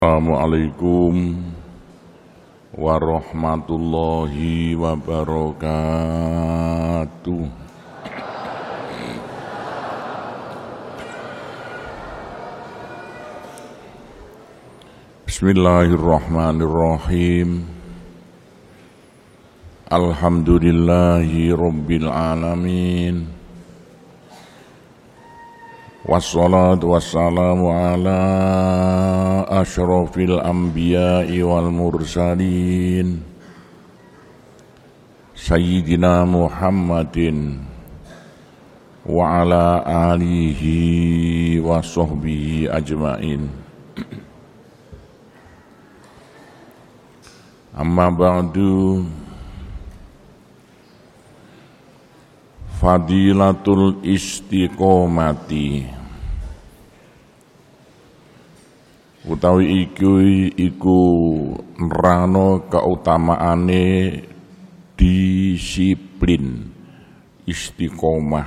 Assalamualaikum warahmatullahi wabarakatuh. Bismillahirrahmanirrahim. Alhamdulillahi rabbil alamin. Wassalatu wassalamu ala asyrafil anbiya'i wal mursalin Sayyidina Muhammadin wa ala alihi wa sahbihi ajma'in. Amma ba'du. Fadilatul istiqomati utawi iku nerano keutamaane disiplin. Istiqomah,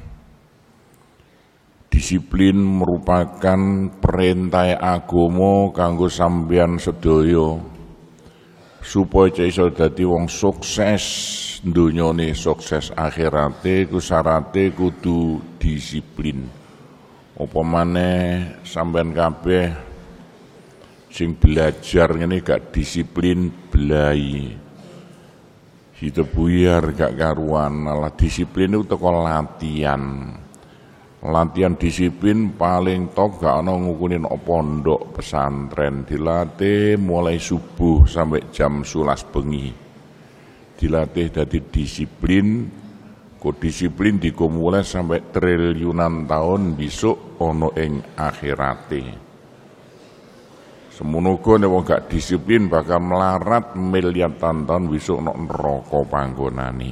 disiplin merupakan perintah agama kanggo sampeyan sedaya supaya iso dadi wong sukses dunyane, sukses akhirate ku syarate kudu disiplin. Apa maneh sampean kabeh sing belajar ngene gak disiplin blai. Hidup buyar gak karuan. Malah disiplin itu teko latihan. Latihan disiplin paling top gak ana ngukuni nang pondok pesantren, dilatih mulai subuh sampai jam 11 bengi. Dilatih dadi disiplin, kok disiplin dikumulai sampai triliunan tahun besok ono ing akhirate. Semono-go nek wong gak disiplin bakal melarat miliaran tahun besok ono neraka panggonane.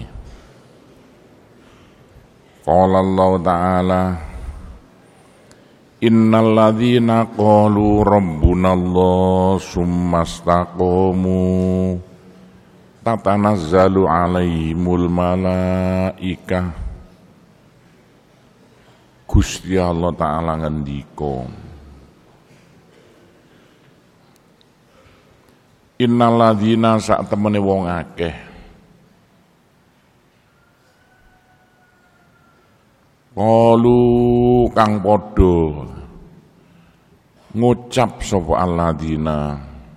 Qala Allah Ta'ala, innal ladzina qalu rabbunallah summastaqamu tatanazzalu alaihimul malaikah. Gusti Allah Ta'ala ngendika, innal ladzina sak temene wong akeh qalu kang padha ngucap sapa alladzina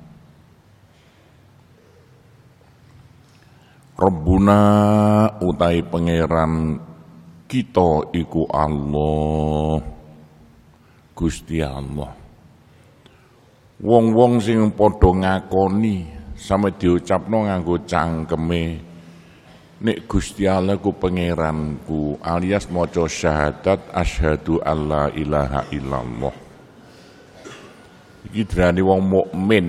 Rabbuna utai pangeran kita iku Allah, Gusti Allah. Wong-wong sing padha ngakoni sampe diucapno nganggo cangkeme nek Gusti Allah ku pangeranku, alias maca syahadat asyhadu alla ilaha illallah. Iki drane wong mukmin.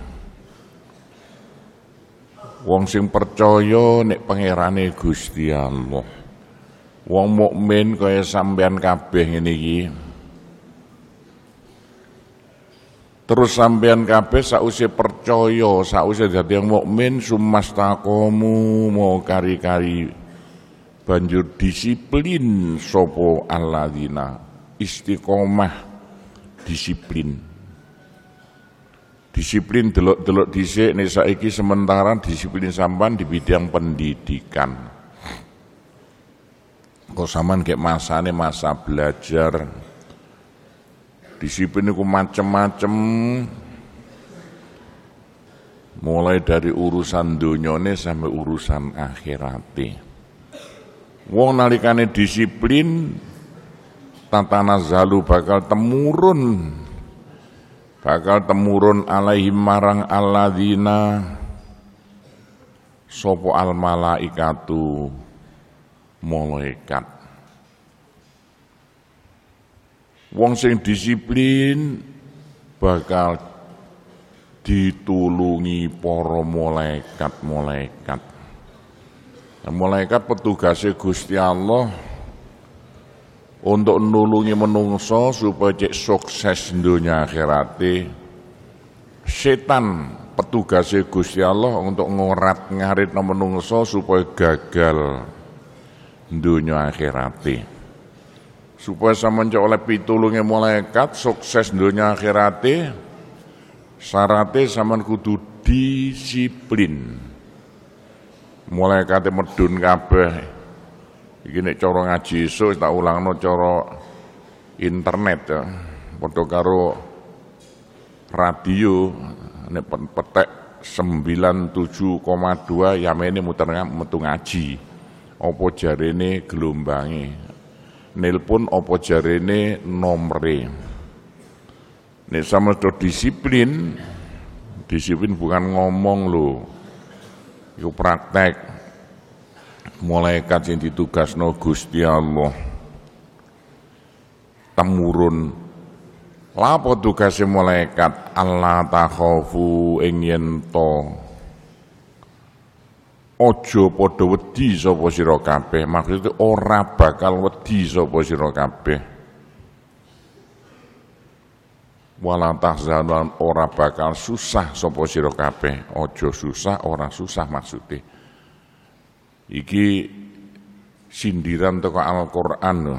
Wong sing percaya nek pangerane Gusti Allah. Wong mukmin kaya sampean kabeh ngene iki. Terus sampean kabeh sausé percaya, sausé dadi wong mukmin sumastaqamu mau kari-kari banjur disiplin sapa alladzina. Istiqomah disiplin. Disiplin delok-delok dhisik nek saiki sementara disiplin sampean di bidang pendidikan. Kok sampean kayak masane masa belajar. Disiplin iku macem-macem. Mulai dari urusan donyane sampai urusan akhirate. Wong nalikane disiplin tatanazzalu bakal temurun alaihim marang alladzina sapa al malaikatu malaikat. Wong sing disiplin bakal ditulungi para malaikat. Malaikat petugase Gusti Allah untuk nulungi menungso supaya cek sukses dunia akhirate. Setan petugase Gusti Allah untuk ngarit menungso supaya gagal dunia akhirate. supaya sampeyan oleh pitulunge malaikat sukses dunia akhirate Syaratnya sampean kudu disiplin. Mulai kate medun kabeh. Iki nek cara ngaji esuk tak ulangno cara internet ya. Padha karo radio nek petek 97,2 yamene muter metu ngaji. Apa jarene gelombange. Nelpon apa jarene nomere. Nek sampeyan disiplin bukan ngomong lho. Iku praktek. Malaikat sing ditugasno Gusti Allah temurun. Lapo tugase malaikat? Allah takhafu ing yen to aja padha wedi sapa sira kabeh. Maksudnya ora bakal wedi sapa sira kabeh. Wala tahzan ora bakal susah sapa sira kabeh. Aja susah, ora susah maksude. Iki sindiran teko Al-Qur'an lho.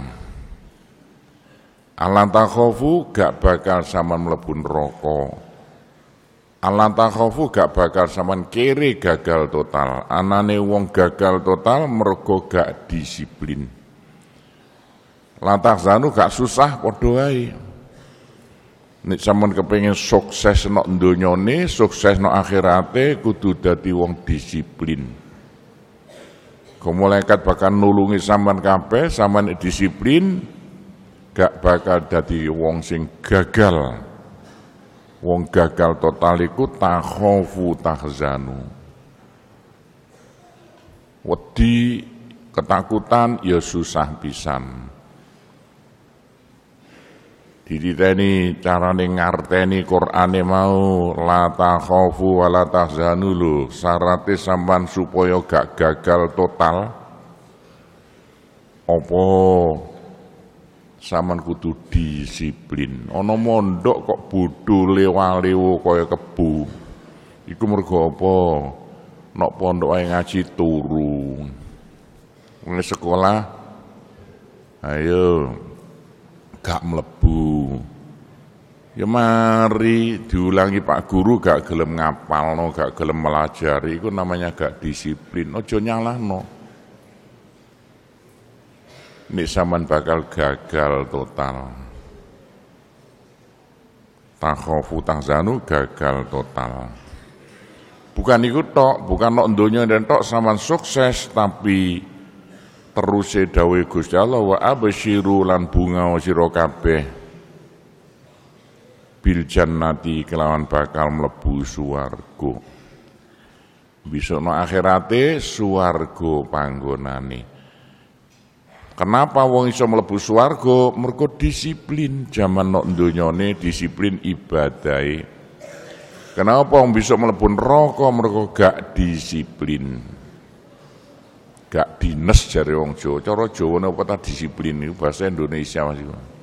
Allah takhafu gak bakal sampean mlebu neraka. Allah takhafu gak bakal sampean kere gagal total. Anane wong gagal total mergo gak disiplin. La tahzanu gak susah padha wae. Nek sampean kepengin sukses nok donyane, sukses nok akhirate kudu dadi wong disiplin. Malaikat bakal nulungi sampean kabeh, sampean disiplin gak bakal dadi wong sing gagal. Wong gagal total iku takhafu tahzanu. Wedi, ketakutan ya susah pisan. Dititeni carane ngarteni Qur'ane mau la takhafu wa la tahzanu lho. Syaratnya sampean supaya gak gagal total. Apa sampean kudu disiplin. Ana mondok kok bodho lewa-lewo kaya kebu. Iku mergo apa? Nok pondok ae ngaji turu. Nang sekolah ayo gak mlebu. Ya mari diulangi Pak Guru gak gelem ngapalno, gak gelem melajari, iku namanya gak disiplin. Aja nyalahno. Nek sampean bakal gagal total. Takhafu tahzanu gagal total. Bukan iku tok, bukan nok donya dan tok sampean sukses, tapi terus dawuh Gusti Allah wa absyiru lan bunga sira kabeh bil jannati kelawan bakal mlebu swarga. Besok no akhirate swarga panggonane. Kenapa wong iso mlebu swarga? Mergo disiplin jaman nok donyane, disiplin ibadahe. Kenapa wong bisa mlebu neraka? Mergo gak disiplin. Gak dines jare wong Jawa. Cara Jawa napa ta disiplin niku bahasa Indonesia Mas.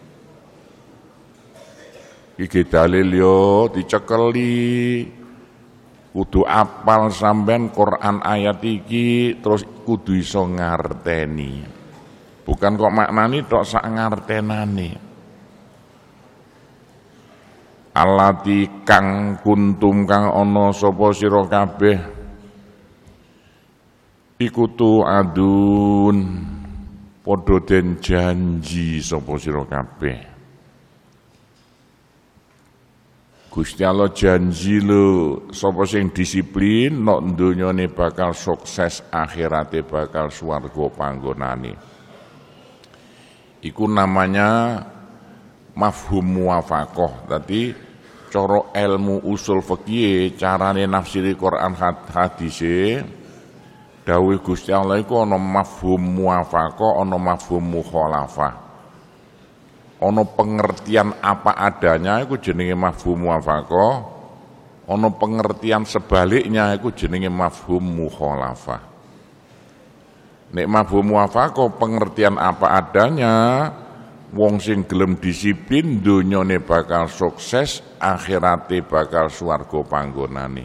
Iki dalil yo dicekeli. Kudu apal sampean Quran ayat iki terus kudu iso ngarteni. Bukan kok maknani tok sak ngartenane. Allati kang kuntum kang ana sapa sira kabeh ikutu adun padha den janji sapa sira kabeh. Gusti Allah janji lho sapa sing disiplin nok donyane bakal sukses, akhirate bakal swarga panggonane. Iku namanya mafhum muwafaqah. Dadi cara ilmu usul fikih, carane nafsiri Quran hadise dawuh Gusti Allah iku ana mafhum muwafaqah, ana mafhum mukhalafah. Ana pengertian apa adanya iku jenenge mafhum muwafaqah, ana pengertian sebaliknya iku jenenge mafhum mukhalafah. Nek mafhum muwafaqah pengertian apa adanya, wong sing gelem disiplin donyane bakal sukses, akhirate bakal swarga panggonane.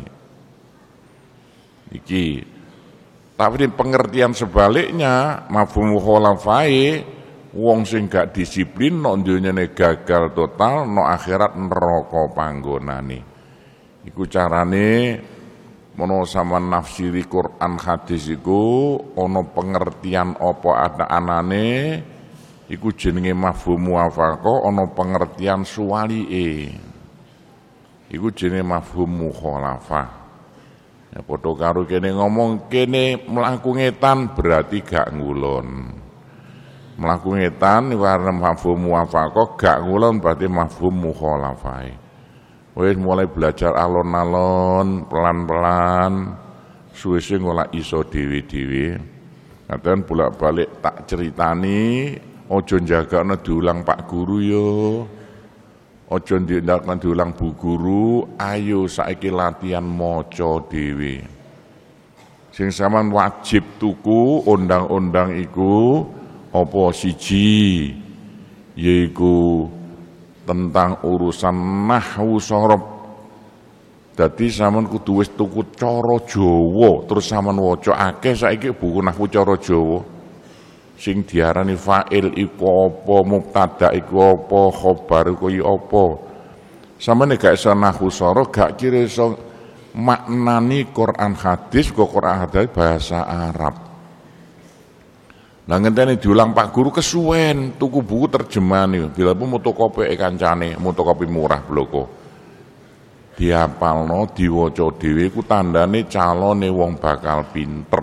Iki tapi pengertian sebaliknya, mafhum mukhalafah, wong sing gak disiplin nok donyane gagal total, nok akhirat neraka panggonane. Iku carane mono sama nafsiri Quran hadis iku ana pengertian apa anane iku jenenge mafhum muwafaqah, ana pengertian suwalike iku jenenge mafhum mukhalafah. Ya padha karo kene ngomong kene mlaku ngetan berarti gak ngulon. Mlaku ngetan warna mafhum muwafaqah, gak ngulon berarti mafhum mukhalafah. Wis mulai belajar alon-alon, pelan-pelan, suwe-suwe ngolah iso dhewe-dhewe. Ngaten bolak-balik tak ceritani, ojo njagakno diulang Pak Guru yo. Ojo ndakno diulang Bu Guru, ayo saiki latihan maca dhewe. Sing sampean wajib tuku undang-undang iku apa siji? Yaiku tentang urusan nahwu sorob. Dadi sampean kudu wis tuku cara Jawa, terus sampean waca akeh saiki buku nahwu cara Jawa. Sing diarani fa'il iku apa, mubtada iku apa, khobar iku apa. Sampeyan gak iso nahwu sorob, gak kira iso maknani Quran hadis, kok Quran hadis bahasa Arab. Nah ngenteni diulang Pak Guru kesuwen tuku buku terjemahan iki. Bila pun motokopi kancane, motokopi murah bloko. Diapalno, diwaca dhewe iku tandane calone wong bakal pinter.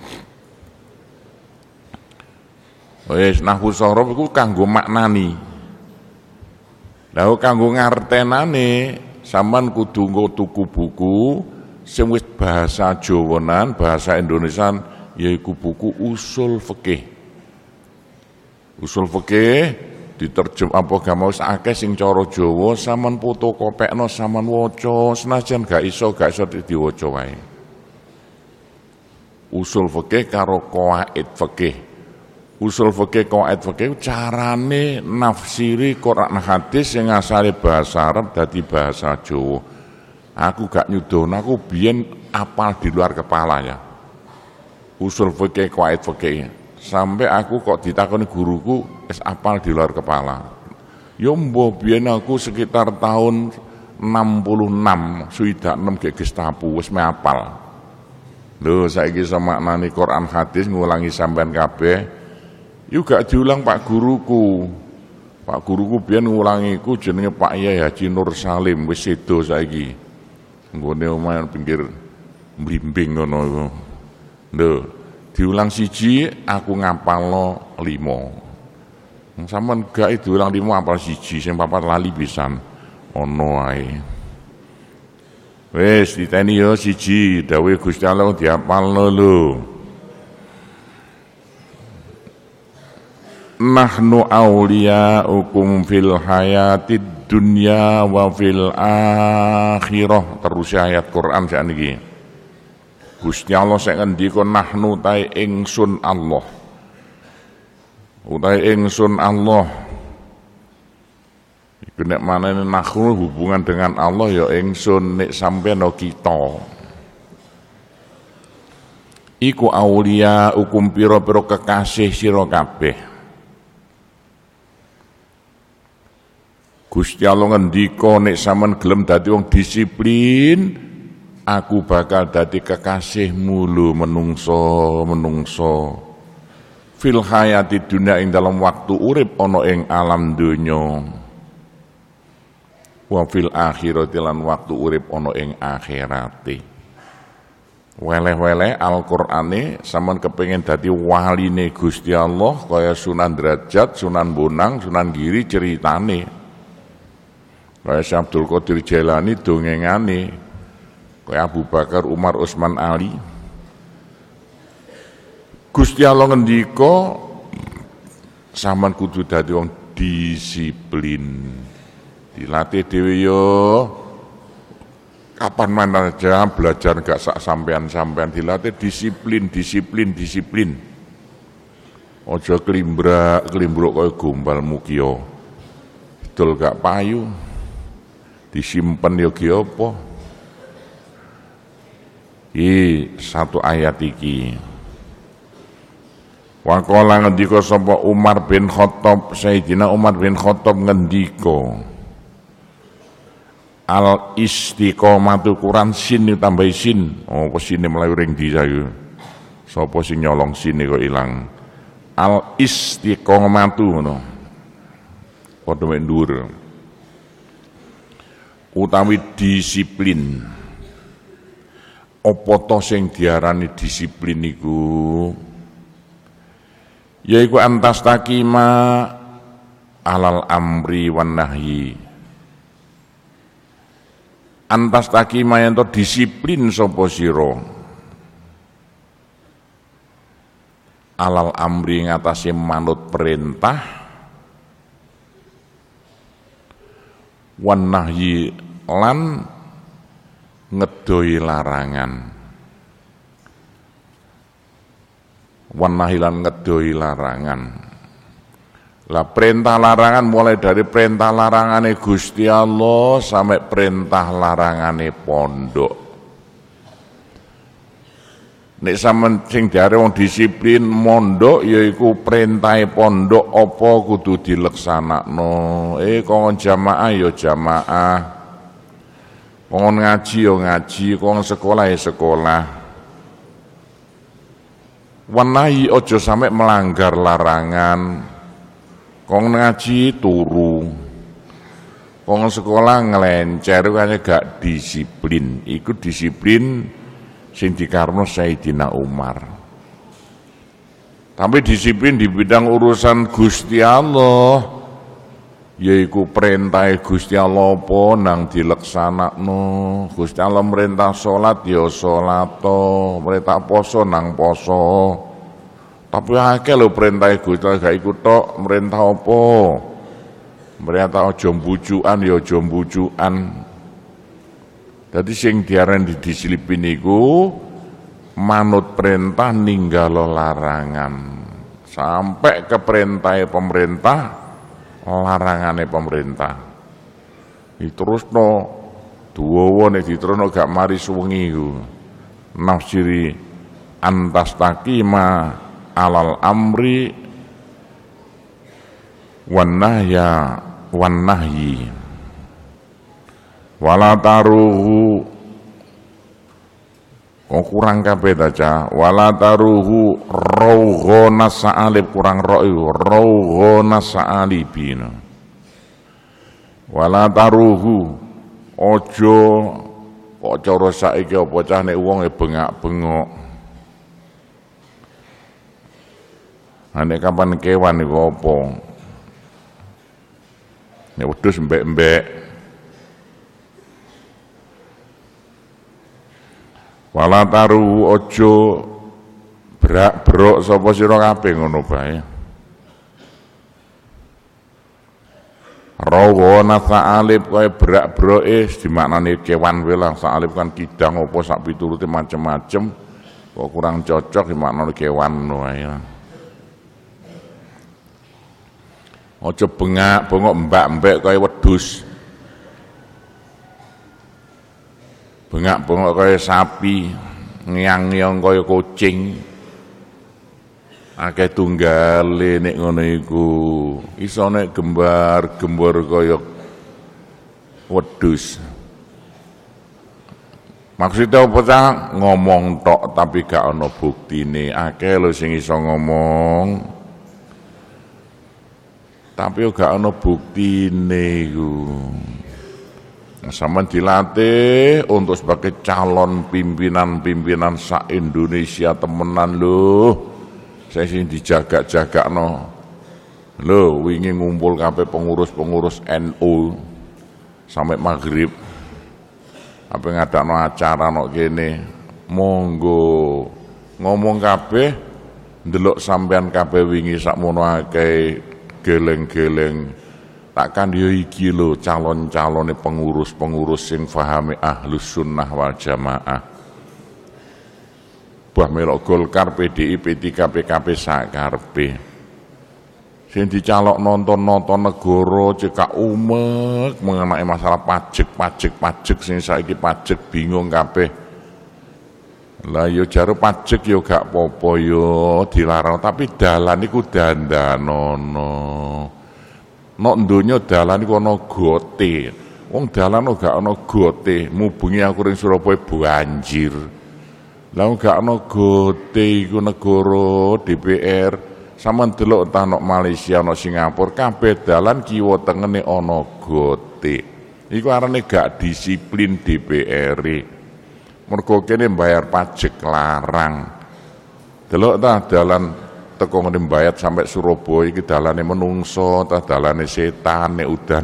Wis nahwu sorob iku kanggo maknani. Lah kanggo ngartenane sampean kudu nggo tuku buku sing wis bahasa Jawanan, bahasa Indonesian yaiku buku usul fikih. Usul fikih diterjem apa gak mau akeh sing cara Jawa sampean fotokopekno sampean waca senajan gak iso diwaca wae. Usul fikih karo qawaid fikih. Usul fikih qawaid fikih carane nafsiri Quran hadis sing asale bahasa Arab dadi bahasa Jawa. Aku gak nyudono, aku biyen apal di luar kepalanya. Usul fikih qawaid fikih sampai aku kok ditakoni guruku wis apal di luar kepala. Yo mbah biyen aku sekitar tahun 66 suidak 6 ge Gestapu wis me apal. Lho saiki iso maknani Quran hadis ngulangi sampean kabeh. Yo gak diulang Pak Guruku. Pak Guruku biyen ngulangiku jenenge Pak Yai Haji Nur Salim wis sedo saiki. Nggone omahe pinggir mblimbing ngono iku. Lho, diulang siji aku ngapalno 5. Sampeyan gak diulang 5 apal siji, sing papat lali pisan. Ono ae. Wis diteni yo siji, dawuh Gusti Allah diapalno lho. Nahnu auliyaukum fil hayatid dunya wa fil akhirah. Terus ayat Quran sakniki. Gusti Allah sing ngendika nahnu tae ingsun Allah. Utahe ingsun Allah. Iku nek manane nahnu hubungan dengan Allah ya ingsun, nek sampeyan kita. Iku aulia hukum pira-pira kekasih sira kabeh. Gusti Allah ngendika nek sampeyan gelem dadi wong disiplin, aku bakal dadi kekasihmu lho menungso. Fil hayati dunya ing dalam waktu urip ana ing alam donya. Wa fil akhirati lan waktu urip ana ing akhirate. Weleh-weleh Al-Qur'ane sampean kepengin dadi waline Gusti Allah kaya Sunan Derajat, Sunan Bonang, Sunan Giri ceritane. Kaya Syekh Abdul Qadir Jailani dongengane. Kaya Abu Bakar, Umar, Utsman, Ali. Gusti Allah ngendika sampean kudu dadi wong disiplin. Dilatih dhewe yo. Kapan mana aja belajar gak sak sampean-sampean dilatih disiplin. Aja klimbruk kaya gombal mukia. Dol gak payu. Disimpen yo ki apa? Satu ayat iki. Wa qala ngendika sapa Umar bin Khattab, Sayyidina Umar bin Khattab ngendika. Al istiqomatu Quran sin ditambahi sin. Oh, apa sine mlayu ring ndi sayu. Sapa sing nyolong sine kok ilang. Al istiqomatu ngono. Padha mek dhuwur. Utawi disiplin. Apa to sing diarani disiplin iku? Yaiku antas takima alal amri wan nahyi. Antas takima yen to disiplin sapa sira alal amri ngatasi manut perintah wan nahyi lan ngedoi larangan. Wan nahyi lan ngedoi larangan. Lah perintah larangan mulai dari perintah larangane Gusti Allah sampai perintah larangane pondok. Nek sampean sing diare wong disiplin mondok yaiku perintahe pondok apa kudu dileksanakno. Kon jamaah ya jamaah. Kon ngaji ya ngaji, kon sekolah ya sekolah. Wanahi ojo sampai melanggar larangan. Kon ngaji turu, kon sekolah ngelencer kayaknya gak disiplin. Iku disiplin sing dikarno Sayyidina Umar. Tapi disiplin di bidang urusan Gusti Allah, yaiku perintah Gusti Allah apa nang dileksanakno. Gusti Allah merintah salat ya salat to, merintah poso nang poso. Tapi akeh lho perintah Gusti Allah gak ikut tok, merintah apa? Merintah aja mbujukan ya aja mbujukan. Dadi sing diarani disiplin iku manut perintah ninggalo larangan. Sampai ke perintah pemerintah, larangane pemerintah. Diterusno duwowo nek diterusno gak mari suwengi iku. Nafsiri antas takima alal amri wan nahyi wala taruhu kurang kabeh ta wala taruhu raughana sa'alib kurang ro'yu raughana sa'alibina wala taruhu ojo kok cara saiki apa cah nek wong bengak-bengok. Nek kapan kewan iku apa? Nek wedhus mbek-mbek. Wala taru aja brak-brok sapa sira kabeh ngono bae. Rawana sa'alib kaya brak-broke dimaknani kewan wae lah. Sa'alib kan kidang apa sak piturute macem-macem. Kok kurang cocok dimaknani kewan wae. Aja bengok mbak-mbek kaya wedhus. Bengak-bengok kaya sapi, ngiang-ngiang kaya kucing. Akeh tunggale nek ngono iku. Iso nek gembar-gembor kaya wedhus. Maksudnya apa ta? Ngomong tok tapi gak ana buktine. Akeh lho sing iso ngomong tapi gak ana buktine iku. Sampeyan dilatih untuk sebagai calon pimpinan sak-Indonesia temenan lho. Saya sing dijaga-jagakno. Lho, wingi ngumpul kabeh pengurus-pengurus NU sampai maghrib. Apa ngadakno acara nok kene. Monggo ngomong kabeh ndelok sampean kabeh wingi sakmono akeh geleng-geleng takkan yo iki lho calon-calone pengurus-pengurus sing fahami ahlus sunnah wal jamaah. Buah melok Golkar, PDI, P3, PKP sakarepe. Sing dicalok nonton negara cekak umek mengenai masalah pajak sing saiki pajak bingung kabeh. Lah yo jare pajak yo gak apa-apa yo dilarang tapi dalan iku dandanono. Nek donya dalan iku ana gote, Wong dalan gak ana gote, mubengi aku ring Surabaya banjir. Lah gak ana gote iku negara DPR. Sampeyan delok ta ana Malaysia, ana Singapura, kabeh dalan kiwa tengene ana gote. Iku arane gak disiplin DPR. Mergo kene bayar pajak larang. Delok ta dalan teko ngene mbayat sampai Surabaya iki dalane menungso ta dalane setan nek udan.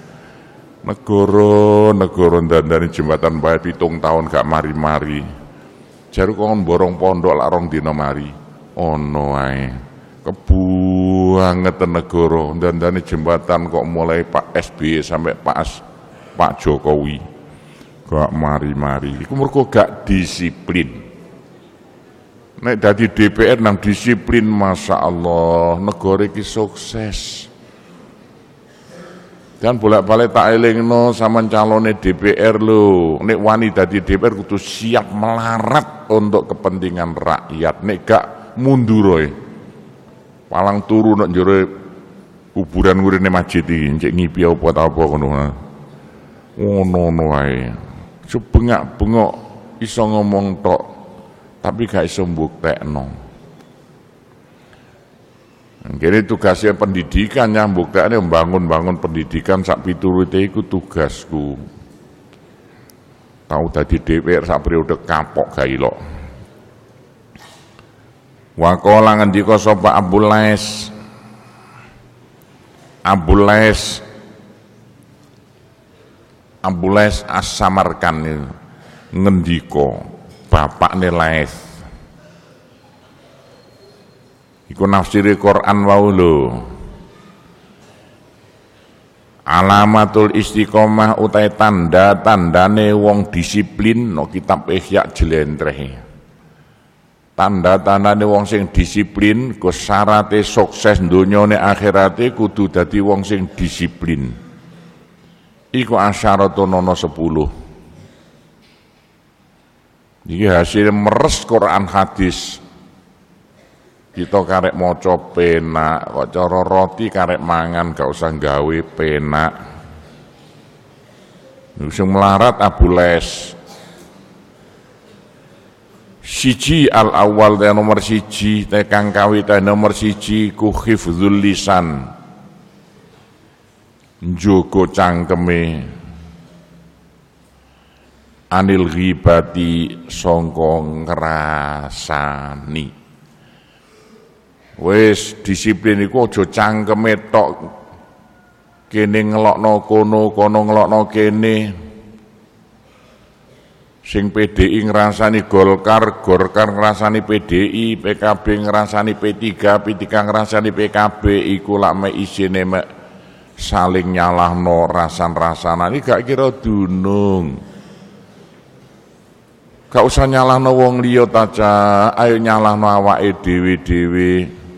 Negara dandani jembatan bayat 7 tahun gak mari-mari. Jaru kon borong pondok lak 2 dina mari. Ono ae. Kebuangeten negara dandani jembatan kok mulai Pak SBY sampai Pak Jokowi. Gak mari-mari. Iku mergo gak disiplin. Nek dadi DPR nang disiplin, masya Allah, negara iki sukses. Dan bolak-balik tak elingno sampean calone DPR lho. Nek wani dadi DPR kudu siap melarat untuk kepentingan rakyat. Nek gak mundur ae. Palang turu nek njero kuburan ngurine masjid iki, cek ngipi apa ta apa ngono. Ngono wae. Bengak-bengok iso ngomong tok, tapi gak iso mbuktekno. Kene tugasnya pendidikan ya, mbuktekne membangun pendidikan sak piturute iku tugasku. Tau dadi DPR sak periode kapok gak ilok. Waqala ngendika sapa Abul Lais As-Samarkand ngendika bapakne Lais. Iku nafsiri Quran wau lho. Alamatul istiqomah utai tanda-tandane wong disiplin no kitab Ihya jlentrehe. Tanda-tandane wong sing disiplin ku syarate sukses donyane akhirate kudu dadi wong sing disiplin. Iku asyaratun ana 10. Iki hasil meres Quran hadis. Kita karek maca penak, kok cara roti karek mangan gak usah gawe penak. Sing melarat Abu Les. Siji al-awwal te nomor 1 te kang kawitan nomor 1 ku hifdzul lisan. Njogo cangkeme anil ghibati sangka ngrasani. Wis disiplin iku aja cangkeme tok kene ngelokno kono ngelokno kene. Sing PDI ngrasani Golkar ngrasani PDI, PKB ngrasani P3 ngrasani PKB, iku lak mek isine mek saling nyalahno rasan-rasanan iki gak kira dunung. Gak usah nyalahno wong liya ta, ayo nyalahno awake dhewe-dhewe.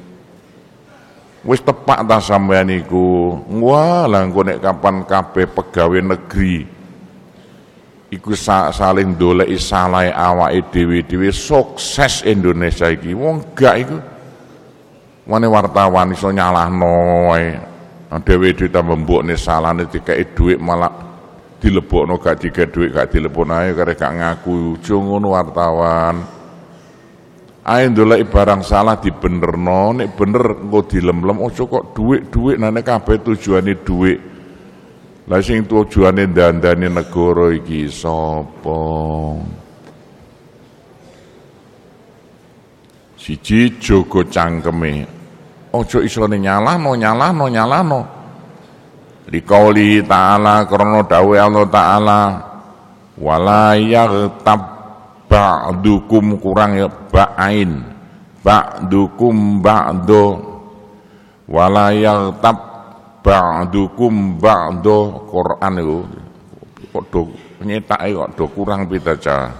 Wis tepak ta sampean iku. Wah, lah engko nek kapan kabeh pegawai negeri iku saling ndoleki salahe awake dhewe-dhewe, sukses Indonesia iki. Wong gak iku. Mane wartawan iso nyalahno wae. Dhewe-dhewe tambah mbokne salahne dikeki dhuwit malah dilebokno gak dikek dhuwit gak dilebokno ae karek gak ngaku. Aja ngono wartawan. Ae ndoleki barang salah dibenerno, nek bener engko dilem-lem, aja kok dhuwit-dhuwit nane kabeh tujuane dhuwit. Lah sing tujuane dandani negara iki sapa? Siji jaga cangkeme. Aja isone nyalahno. Liqauli ta'ala krana dawuh Allah Ta'ala wala yaghtab ba'dukum kurang ya ba'ain ba'dukum ba'do wala yaghtab ba'dukum ba'do. Quran itu kok do nyetake kok do kurang pitaca.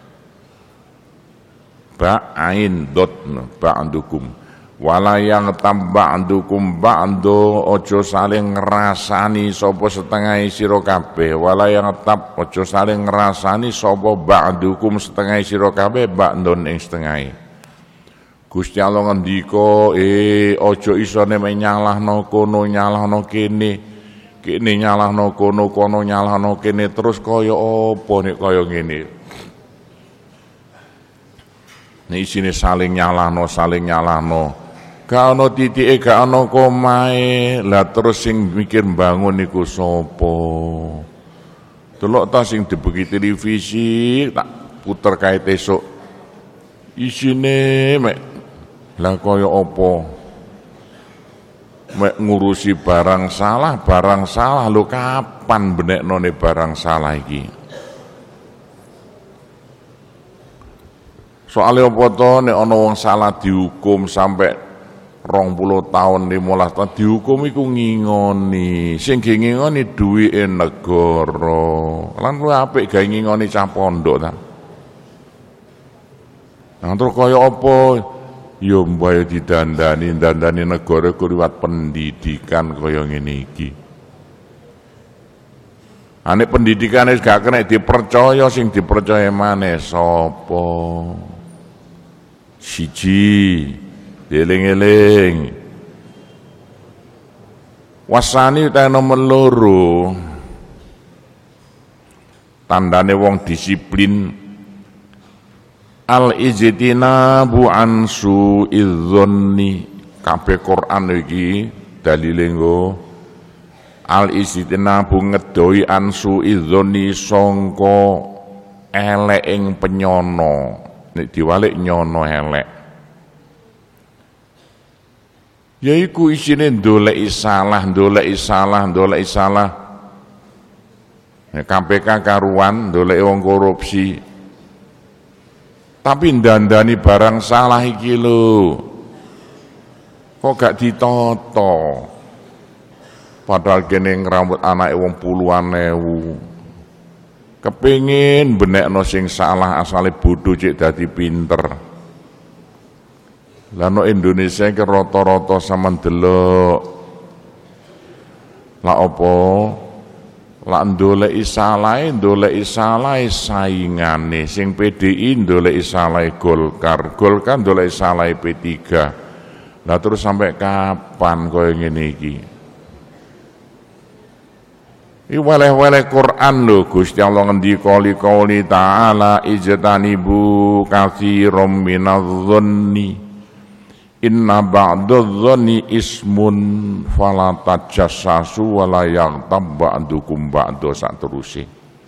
Ba'ain dot ba'dukum wala yaghtab ba'dukum ba'do, ojo saling ngrasani sapa setengah sira kabeh. Wala yaghtab, ojo saling ngrasani sapa ba'dukum setengah sira kabeh ba'don ing setengah. Gusti Allah ngendika, ojo isone nyalahno kono nyalahno kene. kene nyalahno kono kono nyalahno kene terus kaya apa nek kaya ngene. Nek isine saling nyalahno. Gak ana titike, gak ana komae. Lah terus sing mikir bangun niku sapa? Delok ta sing dibeki televisi tak puter kae esuk. Isine mek lah kaya apa? Mek ngurusi barang salah lho kapan beneknone barang salah iki? Soale apa to nek ana wong salah dihukum sampai 20 tahun 15 tahun dihukum iku ngingoni. Sing ngingoni duwike negara. Lan luwih apik gawe ngingoni cah pondok ta. Nang terus kaya apa? Ya mbaya dandani negara ku liwat pendidikan kaya ngene iki. Ane pendidikan wis gak kena dipercaya, sing dipercaya maneh sapa? Siji, eling-eling. Wasani ta nomor loro. Tandane wong disiplin al-ijtinabu an su'idzonni. Kabeh Quran iki dalile nggo al-ijtinabu ngedoi an su'idzonni sangka elek penyono. Nek diwalik nyono elek. Yaiku isine ndoleki salah. KPK karuan ndoleki wong korupsi. Tapi ndandani barang salah iki lho. Kok gak ditata? Padahal kene ngrambut anake wong puluhan ewu. Kepengin benekno sing salah asale bodoh cek dadi pinter. Lah no Indonesia iki rata-rata sampean delok. Lah apa? Lah ndoleki salahe saingane. Sing PDI ndoleki salahe Golkar ndoleki salahe P3. Lah terus sampai kapan kaya ngene iki? Iki weleh-weleh Quran lho, Gusti Allah ngendika liqauli ta'ala ijtanibu katsiran minadh-dhanni inna ba'dadh-dhanni ismun fala tajassasu wa la yaghtab ba'dukum ba'da sateruse.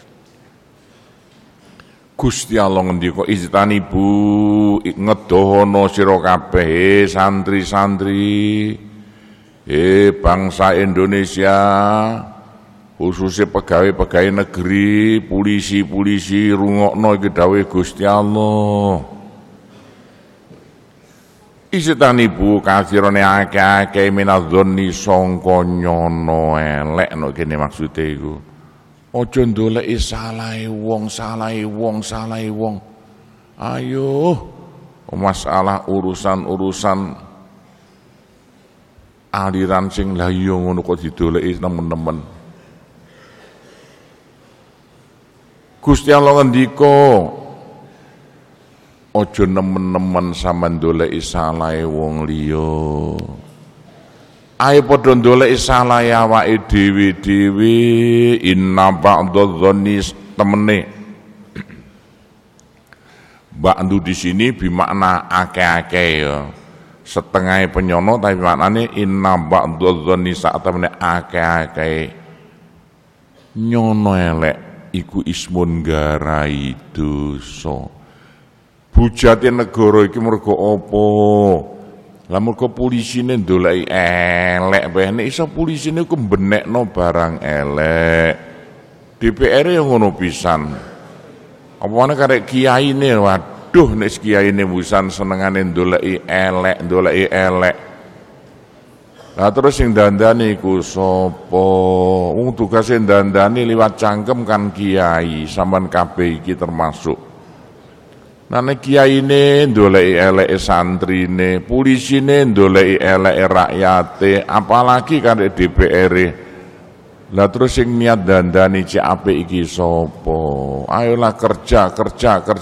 Gusti Allah ngendika ijtanibu ngedohono sira kabeh santri-santri bangsa Indonesia, khususnya pegawai-pegawai negeri, polisi-polisi, rungokno iki dawuhe Gusti Allah. Ijtanibu katsirane akeh-akeh minadh-dhanni sangka nyono elek no kene maksude iku. Aja ndoleki salahe wong. Ayo masalah urusan aliran sing la iya ngono kok didoleki nemen-nemen. Gusti Allah ngendika aja nemen-nemen sampean ndoleki salahe wong liya. Ayo padha ndoleki salahe awake dhewe-dhewe. Inna ba'dadh-dhanni temene. Ba'du di sini bermakna akeh-akeh ya. Setengah penyono tapi maknane inna ba'dadh-dhanni sak temene akeh-akeh. Nyono elek iku ismun garai dosa. Bujate negara iki mergo apa? Lah mergo polisine ndoleki elek bae. Nek iso polisine ku mbenekno barang elek. DPR yang ngono pisan. Apa meneh karek kiyaine, waduh nek kiyaine busan senengane ndoleki elek. Lah terus sing dandani iku sapa? Wong tugase dandani liwat cangkem kan kiai, sampean kabeh iki termasuk. Nah nek kiyaine ndoleki eleke santrine, polisine ndoleki eleke rakyate, apalagi kan DPR. Lah terus sing niat dandani cek apik iki sapa? Ayolah kerja.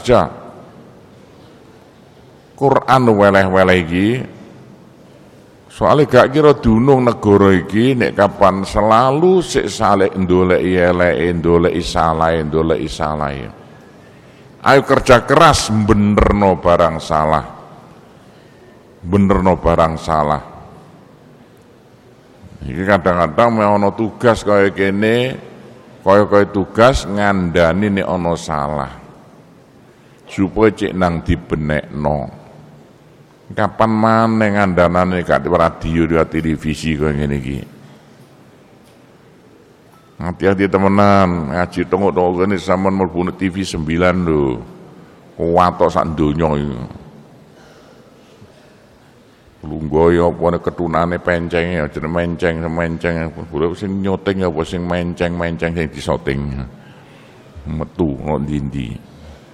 Quran weleh-weleh iki Soale gak kira dunung negara iki nek kapan selalu sik saleh ndoleki eleke, ndoleki salahe. Ayo kerja keras benerno barang salah. Iki kadang-kadang mek ana tugas kaya kene, kaya tugas ngandani nek ana salah. Supaya cek nang dibenekno. Kapan maneh ngandhanane gak di radio di televisi kaya ngene iki. Hati-hati temenan, ngaji tongok-tongok kene sampean mlebu TV 9 lho. Kuwatok sak donya iki. Lungguh apa ketunane pencenge aja menceng. Boleh sing nyoting apa sing menceng sing disoting. Metu kok ndi-ndi.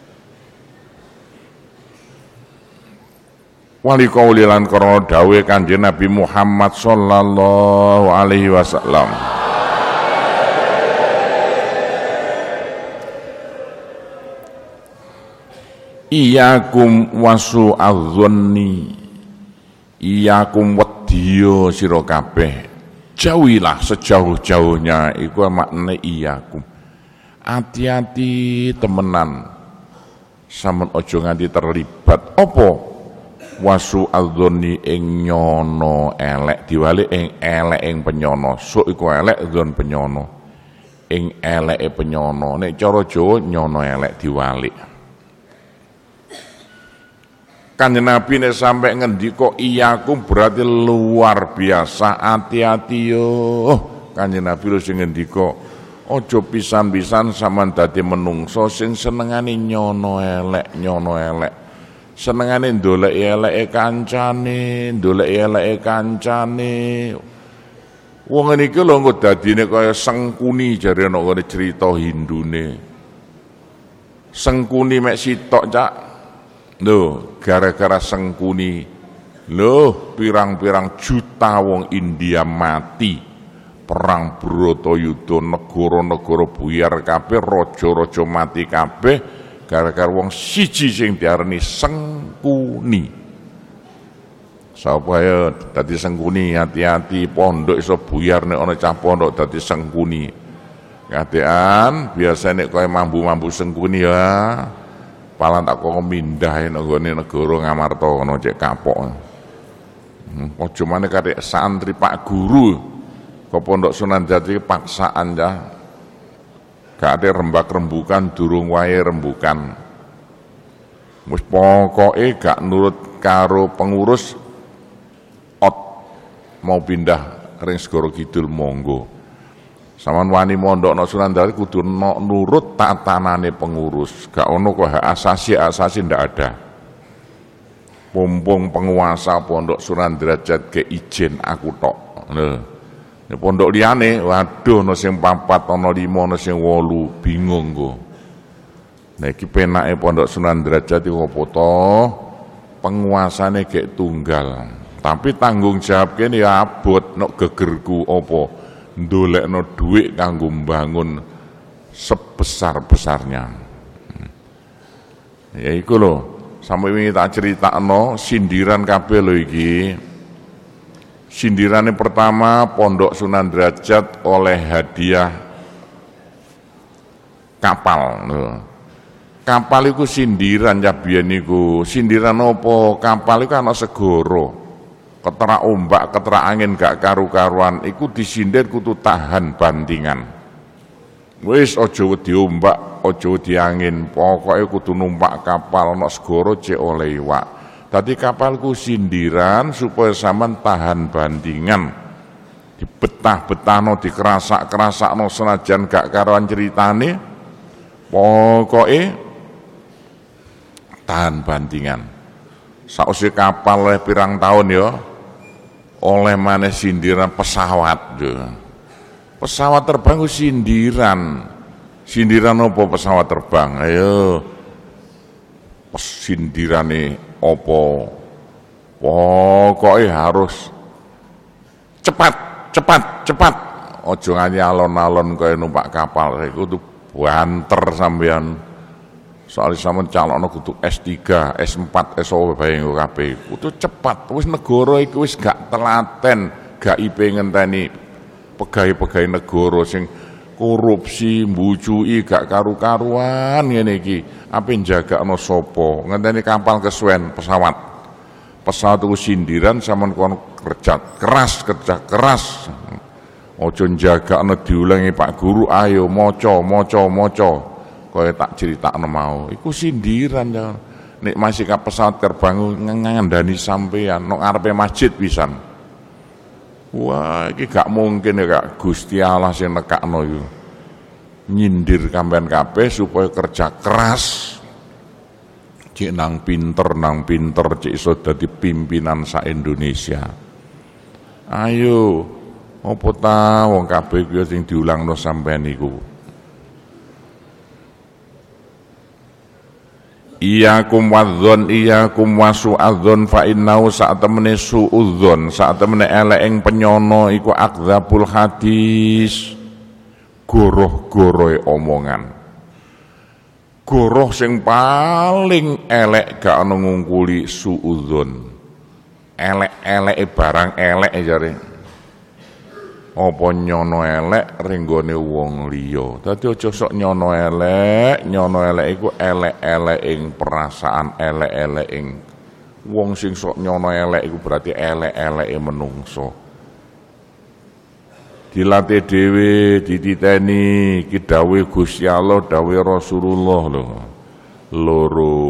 Wali qauli lan krana dawuh Kanjeng Nabi Muhammad sallallahu alaihi wasallam. Iyakum wasu adzanni. Iyakum wedya sira kabeh. Jauhilah sejauh-jauhnya iku maknane iyakum. Hati-hati temenan. Sampeyan aja nganti terlibat apa? Wasu adzoni ing nyono elek diwalik ing elek ing penyono. Sok iku elek dzon penyono. Ing eleke penyono. Nek cara Jawa nyono elek diwalik. Kanjeng Nabi nek sampai ngendika iyakum berarti luar biasa, hati-hati yo. Kanjeng Nabi lho sing ngendika aja pisan-pisan sampean dadi menungso sing senengane nyono elek. Senengane ndoleki eleke kancane. Wong ngene iki lho engko dadine kaya Sengkuni jare ana ngene cerita Hindune. Sengkuni mek sitok cak. Lho, gara-gara Sengkuni. Lho, pirang-pirang juta wong India mati. Perang Bratayuda, negara-negara buyar kabeh, raja-raja mati kabeh. Gara-gara wong siji sing diarani Sengkuni. Sapa ya dadi Sengkuni, hati-hati pondok iso buyar nek ana cah pondok dadi Sengkuni. Kadean biasa nek kowe mambu-mambu Sengkuni ya palan tak kok mindah nek nggone negara Ngamarta ana cek kapok. Aja maneh kate santri Pak Guru ke Pondok Sunan Jati paksaan ya. Gak ada rembak-rembukan, durung wae rembukan. Wis pokoke gak nurut karo pengurus mau pindah ring Segara Kidul monggo. Saman wani mondokno Sunan Jati kudu nurut tatanane pengurus. Gak ono kok hak asasi ndak ada. Mumpung penguasa Pondok Sunan Derajat ke ijen aku tok. Nek pondok liyane, waduh ana sing 4, ana 5, ana sing 8, bingung kok. Nek iki penake Pondok Sunan Derajat iki apa to? Penguasane gek tunggal. Tapi tanggung jawab kene ya abot nek gegerku apa? Ndolekno dhuwit kanggo mbangun sebesar-besarnya. Ya iku lho, sampe wingi tak critakno sindiran kabeh lho iki. Sindiran yang pertama, Pondok Sunan Derajat oleh hadiah kapal. Kapal itu sindiran ya biyen niku. Sindiran apa? Kapal itu ana segara. Ketera ombak, ketera angin gak karu-karuan. Iku disindir kudu tahan bantingan. Wis aja wedi ombak, aja wedi angin. Pokoke kudu numpak kapal ana segara cek oleh iwak. Tadi kapalku sindiran supaya sampean tahan bandingan. Dibetah-betahno, dikerasak-kerasakno senajan gak karuan ceritane. Pokoke tahan bandingan. Sausé kapal oleh pirang tahun ya. Oleh maneh sindiran pesawat. Pesawat terbang ku sindiran. Sindiran apa pesawat terbang? Ayo. Sindirane opo pokoknya harus cepat ojo nganti alon-alon kaya numpak kapal iku tuh banter sampean Soale sampean calokno kudu S3, S4, S2 bae nggo kabeh. Kudu cepat, wis negara iki wis gak telaten, gak ipe ngenteni pegawai-pegawai negara sing korupsi, mbucuki gak karu-karuan ngene iki. Ape njagakno sapa? Ngenteni kapal kesuwen pesawat. Pesawat itu sindiran sampean kon kerja keras. Ojo njagakno diulangi Pak Guru, ayo maca. Kaya tak critakno mau, iku sindiran ya. Nek masih ka pesawat terbang ngandani sampean nang ngarepe masjid pisan. Wah, iki gak mungkin ya Kak, Gusti Allah sing nekakno iku. Nyindir sampean kabeh supaya kerja keras. Cik nang pinter, cik iso dadi pimpinan sak Indonesia. Ayo, apa ta wong kabeh kuwi sing diulangno sampean iku. Iyakum wasu'adzon fa innahu sa'temene su'udzon, sa'temene elek penyono iku akdzabul hadis, goroh-gorohe omongan. Goroh sing paling elek gak ana ngungkuli su'udzon. Elek-eleke barang elek jare. Apa nyono elek ringgone wong liya. Dadi aja sok nyono elek iku elek-elek perasaan, elek-elek wong sing sok nyono elek iku berarti elek-eleke menungso. Dilatih dhewe, dititeni iki dawuh Gusti Allah, dawuh Rasulullah lho. Loro.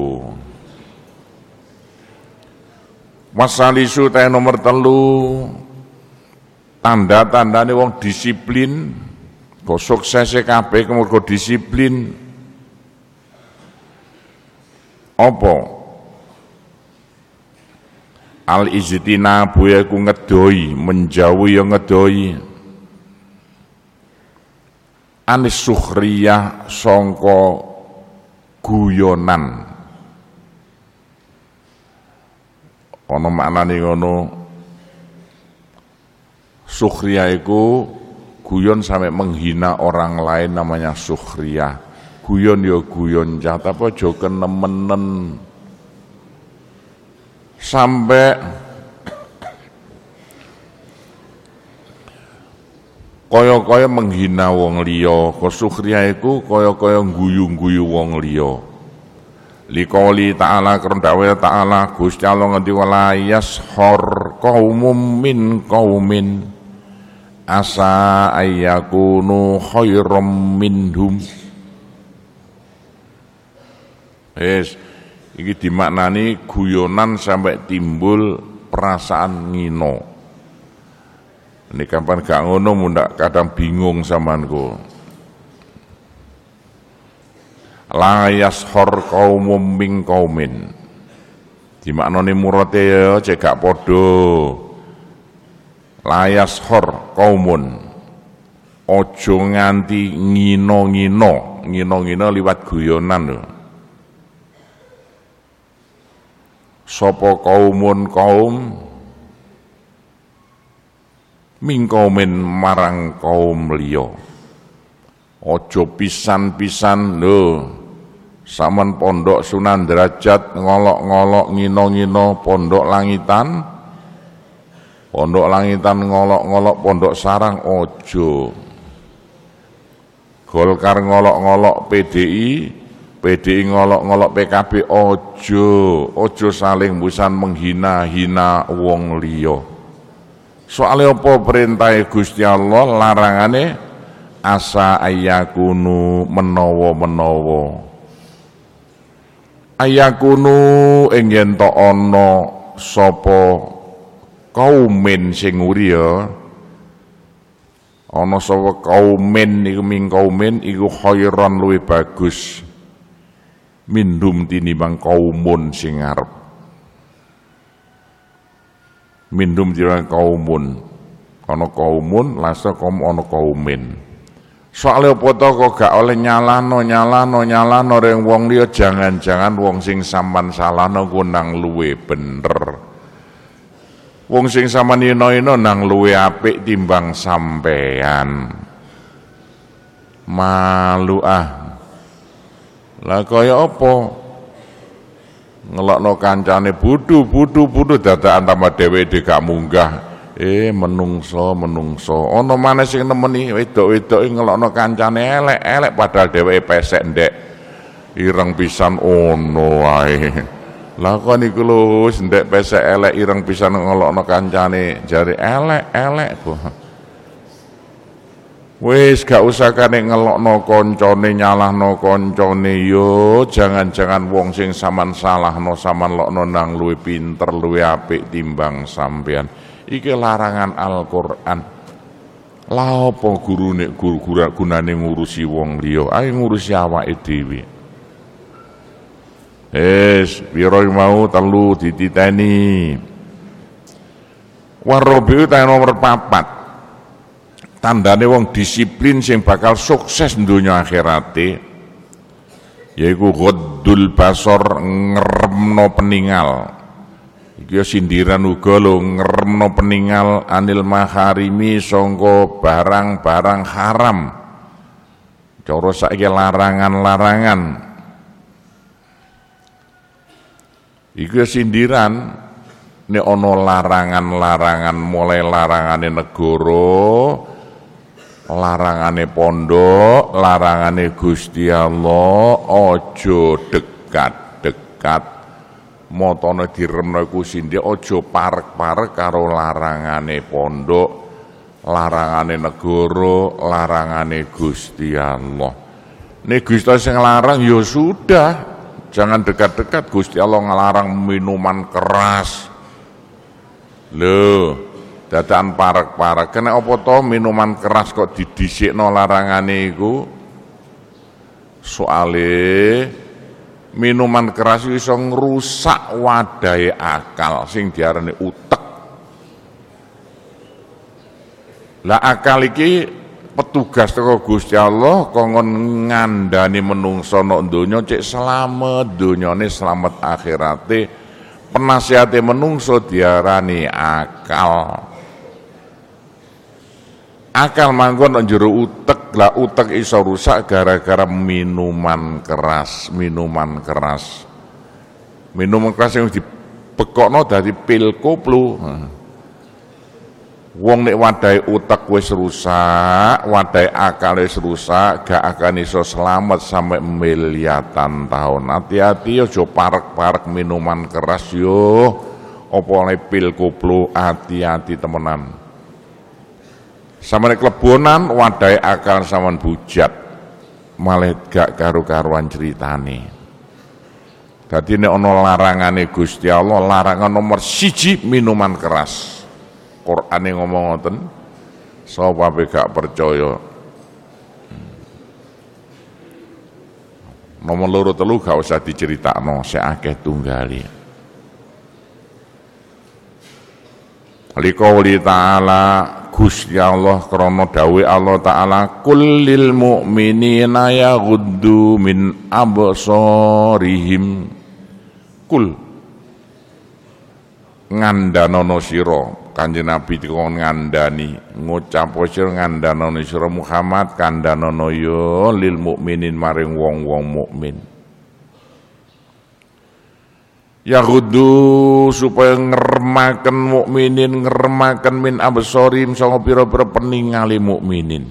Wasalisu ta nomor 3. Tanda-tandane wong disiplin, kok suksese kabeh mergo disiplin. Apa? Al-ijtinabu iku ngedoi, menjauhi ya ngedoi. Anis sukhriyah sangka guyonan. Ana maknane ngono. Sukhriyah itu guyon sampai menghina orang lain namanya sukhriyah. Guyon ya guyon jahat apa aja kenemenen. Sampai kaya-kaya menghina wong liya. Sukhriyah iku kaya-kaya guyu-guyu wong liya. Liqouli ta'ala karena dawuh ta'ala Gusti Allah ngendi wala yashor qaumum min qaumin asa ayyakunu khairam minhum. Iki dimaknani guyonan sampai timbul perasaan ngino. Ini kapan gak ngono mundak kadang bingung samanku. La yashor qaumum min qaumin. Dimaknani murate ya cek gak padha. Layas hor kaumun, ojo nganti ngino liwat guyonan lho. Sopo kaumun kaum, mingkaumin marang kaum liya. Ojo pisan-pisan lho. Saman pondok Sunan Derajat ngolok-ngolok ngino pondok langitan. Pondok langitan ngolok-ngolok pondok sarang ojo. Golkar ngolok-ngolok PDI ngolok-ngolok PKB ojo saling busan menghina-hina wong liya. Soale apa perintah Gusti Allah larangane asa ayakunu menawa. Ayakunu ing yen ta ana sapa kaumin sing uriya ana sapa kaumin iku ming kaumin iku khairan luwih bagus mindum tinimbang kaumun sing ngarep. Mindum tinimbang kaumun ana kaumun lasa kaum ana kaumin. Soale apa to kok gak oleh nyalano ring wong liya, jangan-jangan wong sing sampean salahno ku nang luwih bener. Wong sing sampean ino-ino nang luwih apik timbang sampean. Malu Lah kaya apa? Ngelokno kancane budhu dadakan tambah dheweke gak munggah. Menungso. Ana maneh sing nemeni wedok-wedoke ngelokno kancane elek padahal dheweke pesek ndek. Ireng pisan ono wae. Lah kok niku lho wis ndek pesek elek ireng pisan ngelokno kancane jare elek kok. Wis gak usah kane ngelokno koncone nyalahno koncone yo jangan-jangan wong sing sampean salahno sampean lokno nang luwih pinter luwih apik timbang sampean. Iki larangan Al-Qur'an. Lah apa gurune gunane ngurusi wong liya? Ayo ngurusi awake dhewe. Piro mau telu dititeni. Warabi ta nomor 4. Tandane wong disiplin sing bakal sukses donya akhirate yaiku ghaddul basar ngremno peningal. Iki sindiran uga lho ngremno peningal anil maharimi sangka barang-barang haram. Cara saiki larangan-larangan. Iki sindiran nek ana larangan-larangan mulai larangane negara, larangane pondok, larangane Gusti Allah, aja dekat-dekat. Motone diremno iku sindhe aja parek-parek karo larangane pondok, larangane negara, larangane Gusti Allah. Nek Gusti sing larang ya sudah, jangan dekat-dekat. Gusti Allah ngelarang minuman keras. Lho, dadakan parek-parek. Kena apa to minuman keras kok didhisikno larangane iku? Soale minuman keras iso ngrusak wadahe akal sing diarani utek. Lah akal iki petugas teko Gusti Allah kongkon ngandani menungso nek donya cek slamet, donyane slamet akhirate. Penasihate menungso diarani akal. Akal manggon nang jero utek. Lah utek iso rusak gara-gara minuman keras. Minuman keras yang dibekokno dadi pil koplo. Wong nek wadahe utek wis rusak, wadahe akal wis rusak, gak akan iso selamat sampai miliatan tahun. Hati-hati aja parek-parek minuman keras yo. Apa oleh pil koplo, hati-hati temenan. Samane klebonan wadahe akal sampean bujat. Malah gak karu-karuan ceritane. Dadi nek ana larangane Gusti Allah, larangan nomor 1 minuman keras. Qur'ane ngomong ngoten. Sapa gak percaya. Nomor 2 3 gak usah diceritakno, sik akeh tunggali. Liqouli ta'ala Gusti Allah krana dawuh Allah taala kullil mu'minina yaghuddu min absarihim. Kul ngandanono sira Kanjeng Nabi dikon ngandani ngucap sira ngandanono sira Muhammad kandanono ya lil mukminin maring wong-wong mukmin. Yaghuddu supaya ngeremaken mukminin ngeremaken min absarim sanga pira-pira peningali mukminin.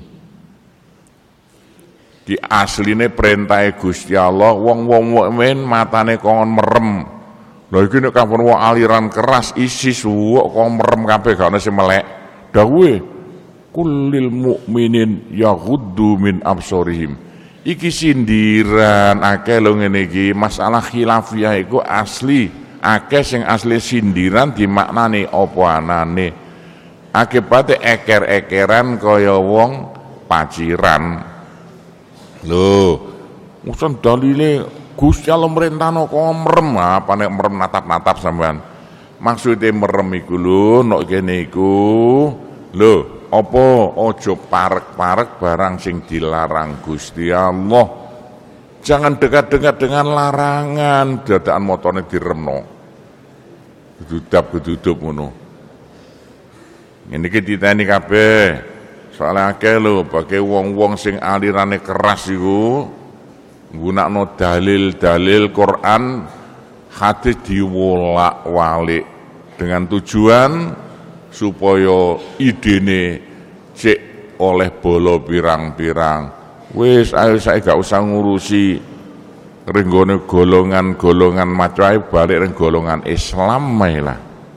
Di asline perintahe Gusti Allah wong-wong mukmin matane kon merem. Lha iki nek kampun wong aliran keras isi suwuk kok merem kabeh gak ono sing melek. Dawuhe kullil mukminin yaghuddu min absarihim. Iki sindiran akeh lho ngene iki, masalah khilafiyah iku asli, akeh sing asli sindiran dimaknani apa anane. Akibate eker-ekeran kaya wong paciran. Lho, usan dalile Gusti Allah merintahno kok merem, apa nek merem natap-natap sampean. Maksude merem iku lho, nek kene iku lho apa ojo parek-parek barang sing dilarang Gusti Allah. Jangan dekat-dekat dengan larangan, dadakan motone diremno. Gedudap-gedudup ngono. Ngene iki diteni kabeh. Soale akeh lho bagi wong-wong sing alirane keras iku nggunakno dalil-dalil Quran hadis diwolak-walik dengan tujuan supaya idene cek oleh bolo pirang-pirang. Wis ayo saiki gak usah ngurusi renggone golongan-golongan macam balik ring golongan Islam lah.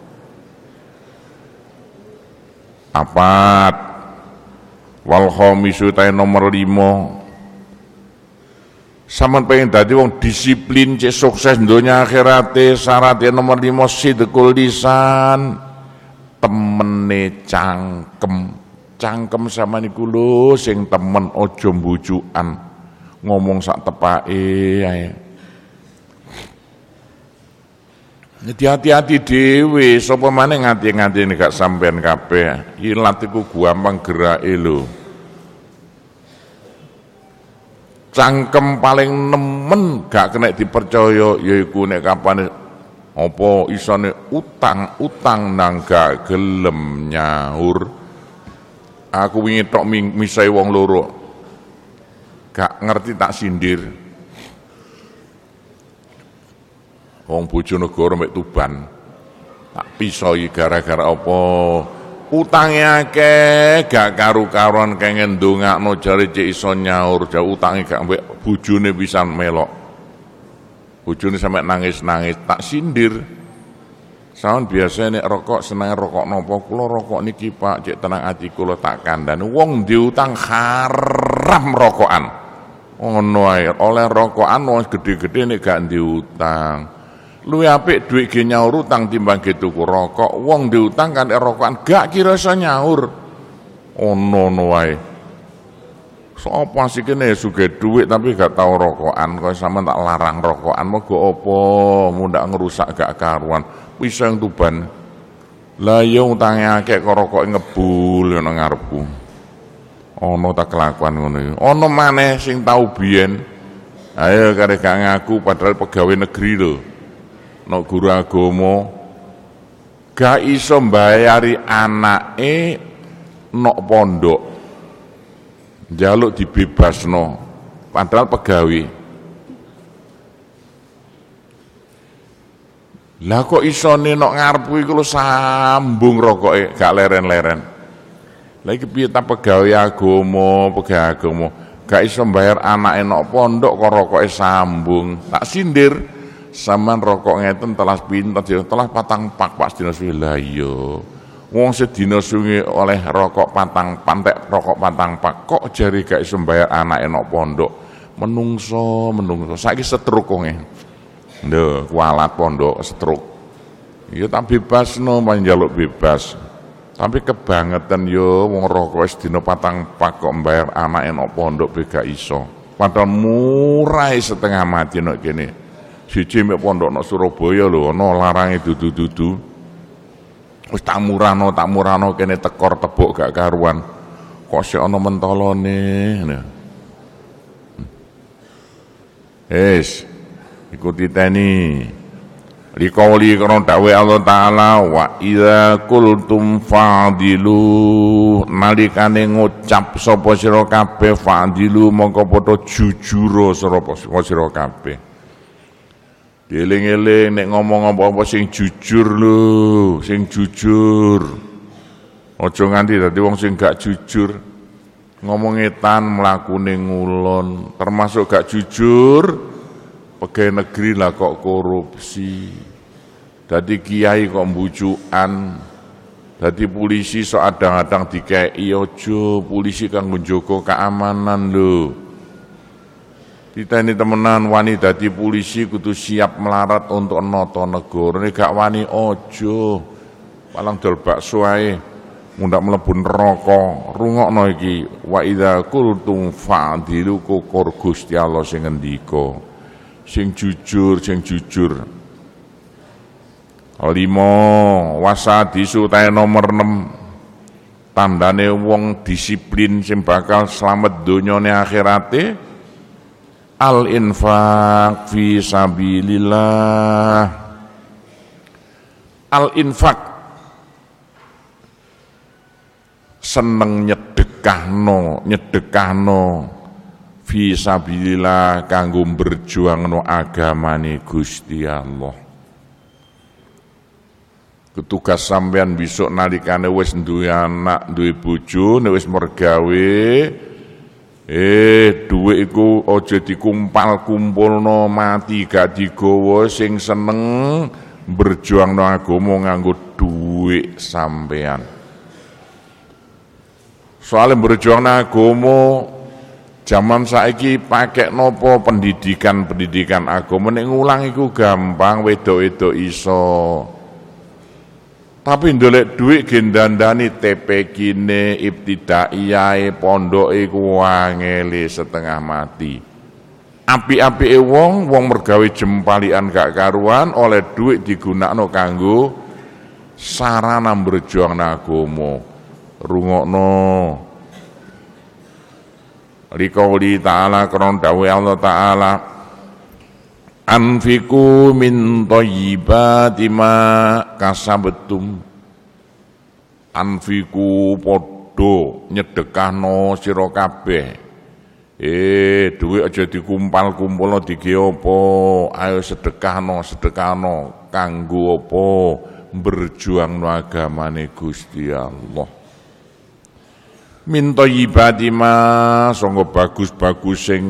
Apat wal khamisu ta nomor 5. Sampeyan pengen dadi wong disiplin cek sukses donya akhirate, syaratnya nomor 5 sidqul lisan, temene cangkem. Cangkem sama niku lho sing temen aja mbujukan, ngomong sak tepake ae. Jadi hati-hati dhewe, sapa maneh ngati-ngatine gak sampean kabeh. Ilat iku gampang gerake lho. Cangkem paling nemen gak kena dipercaya yaiku nek kapan apa isone utang nang gak gelem nyaur. Aku wingi tok misai wong loro gak ngerti tak sindir. Wong Bojonegoro mek Tuban tak pisoi gara-gara apa? Utange akeh gak karu-karuan kengen ndongakno jare cek iso nyaur, jare utange gak mbek bojone pisan melok. Bojone sampe nangis-nangis tak sindir. Sawan biasa nek rokok seneng rokok napa kula rokok niki Pak cek tenang ati kula tak kandhani wong diutang haram rokokan. Ngono ae oleh rokokan wong gedhe-gedhe nek gak diutang. Luwih apik dhuwit ge nyaur utang timbang ge tuku rokok. Wong diutang kan rokokan gak kira iso nyaur. Ono wae. Sopo sih kene sugih dhuwit tapi gak tau rokokan kok sampean tak larang rokokan moga apa mundak ngerusak gak karuan. Bisa yang Tuban. Lah yo utange akeh kok rokoke ngebul ana ngarepku. Ono tak kelakuan ngono iki. Ono maneh sing tau biyen. Ayo karek gak ngaku padahal pegawai negeri lho. Nek guru agama gak iso mbayari anake nok pondok. Njaluk dibebasno padahal pegawai. Lah kok isone nok ngarepku iku lho sambung rokoke gak leren-leren. Lah iki piye ta pegawai agama gak iso mbayar anake nok pondok kok rokoke sambung. Tak sindir sampean rokok ngeten telas pinten telas patang pak Pak sedina suwi. Lah iya. Wong sedina suwi oleh rokok pantek rokok patang pak kok jari gak iso mbayar anake nok pondok. Menungso. Saiki setruk wonge. Lho, kualat pondok stroke. Ya tak bebasno panjaluk bebas. Tapi kebangetan yo wong rokok sedina patang pak kok mbayar anake nok pondok be gak iso. Padahal murah setengah mati nok kene. Siji mek pondok nok Surabaya lho ana larange dudu-dudu. Wis tak murahno kene tekor tebuk gak karuan. Kok sik ana mentolone. Ikuti tani. Liqauli kana dawuh Allah Ta'ala wa idza qultum fa'dilu, nalikane ngucap sapa sira kabeh fa'dilu mongko padha jujur sira kabeh. Dieling-eling nek ngomong apa-apa sing jujur lho, sing jujur. Aja nganti dadi wong sing gak jujur. Ngomong etan mlakune ngulon, termasuk gak jujur. Pegawai negeri lah kok korupsi, dadi kiai kok mbujukan, dadi polisi sok adang-adang dikei ojo, polisi kan njaga keamanan lho. Kita ini temenan wani dadi polisi kudu siap melarat untuk nata negara, nek gak wani ojo, palang dol bakso ae, mundak mlebu neraka. Rungokno iki, wa idza qultum fa'dilu kokor Gusti Allah sing ngendika. Sing jujur. 5 wasadisu tae nomor 6 tandane wong disiplin sing bakal slamet donyane akhirate al infaq fi sabilillah. Al infaq seneng nyedekahno fi sabilillah kanggo berjuangno agamane Gusti Allah. Tugas sampean besok nalikane wis duwe anak, duwe bojo, nek wis mergawe, dhuwit iku aja dikumpul-kumpulno mati gak digawa, sing seneng berjuangno agama nganggo dhuwit sampean. Soale berjuangno agama zaman saiki pakai nopo pendidikan agama, nek ngulang iku gampang, wedok-wedok iso. Tapi ndolek dhuwit gendandani TPQ-ne, ibtidaiyah, pondoke iku angele setengah mati. Apik-apike wong mergawe jempalian gak karuan, oleh dhuwit digunakno kanggo sarana berjuangno agama. Rungokno. Liqauli ta'ala karon dawuh Allah ta'ala anfiku min thayyibati ma kasabtum. Anfiku padha nyedekahno sira kabeh. Dhuwit aja dikumpal-kumpulno dige apa, ayo sedekahno kanggo apa? Berjuangno agamane Gusti Allah. Min thayyibati ma sangga bagus-bagus sing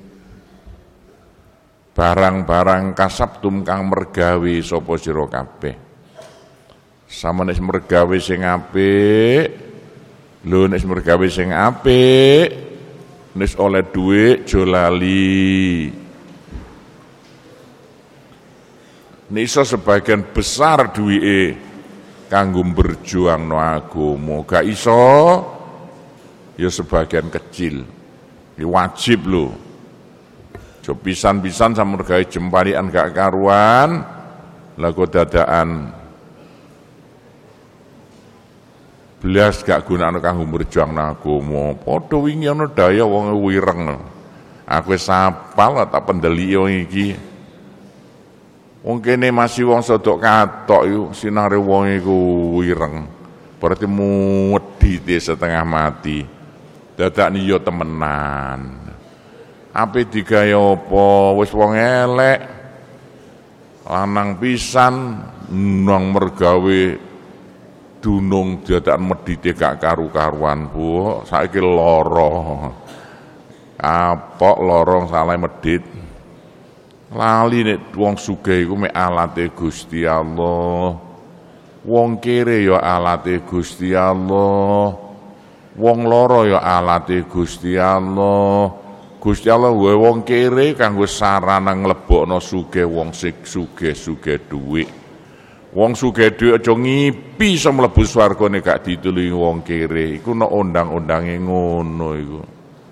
barang-barang kasabtum kang mergawe sapa sira kabeh. Samane mergawe sing apik, lho nek mergawe sing apik, nek oleh dhuwit aja lali. Nek iso sebagian besar duwike kanggo berjuangno agama, gak iso ya sebagian kecil. Iki wajib lho. Jo pisan-pisan sama mergawe jempalian gak karuan, lagu dadaan belas gak gunakno kanggo berjuang agama. Padha wingi ana daya wong wireng. Aku wis apal tak pendeliki wong iki. Wong kene masih wong sodok katok iku sinare wong iku wireng. Berarti muwedi setengah mati. Dadakne yo temenan. Ape digawe apa? Wis wong elek. Lanang pisan nang mergawe dunung dadakan medhite gak karu-karuan, Bu. Saiki lara. Apok lorong salah medhit. Lali nek wong sugih iku mek alate Gusti Allah. Wong kere ya alate Gusti Allah. Wong lara ya alate Gusti Allah. Gusti Allah wae wong kere kanggo sarana nglebokno sugih wong sugih dhuwit. Wong sugih dhuwit aja ngipi iso mlebu swargane gak ditulungi wong kere. Iku nek undang-undange ngono iku.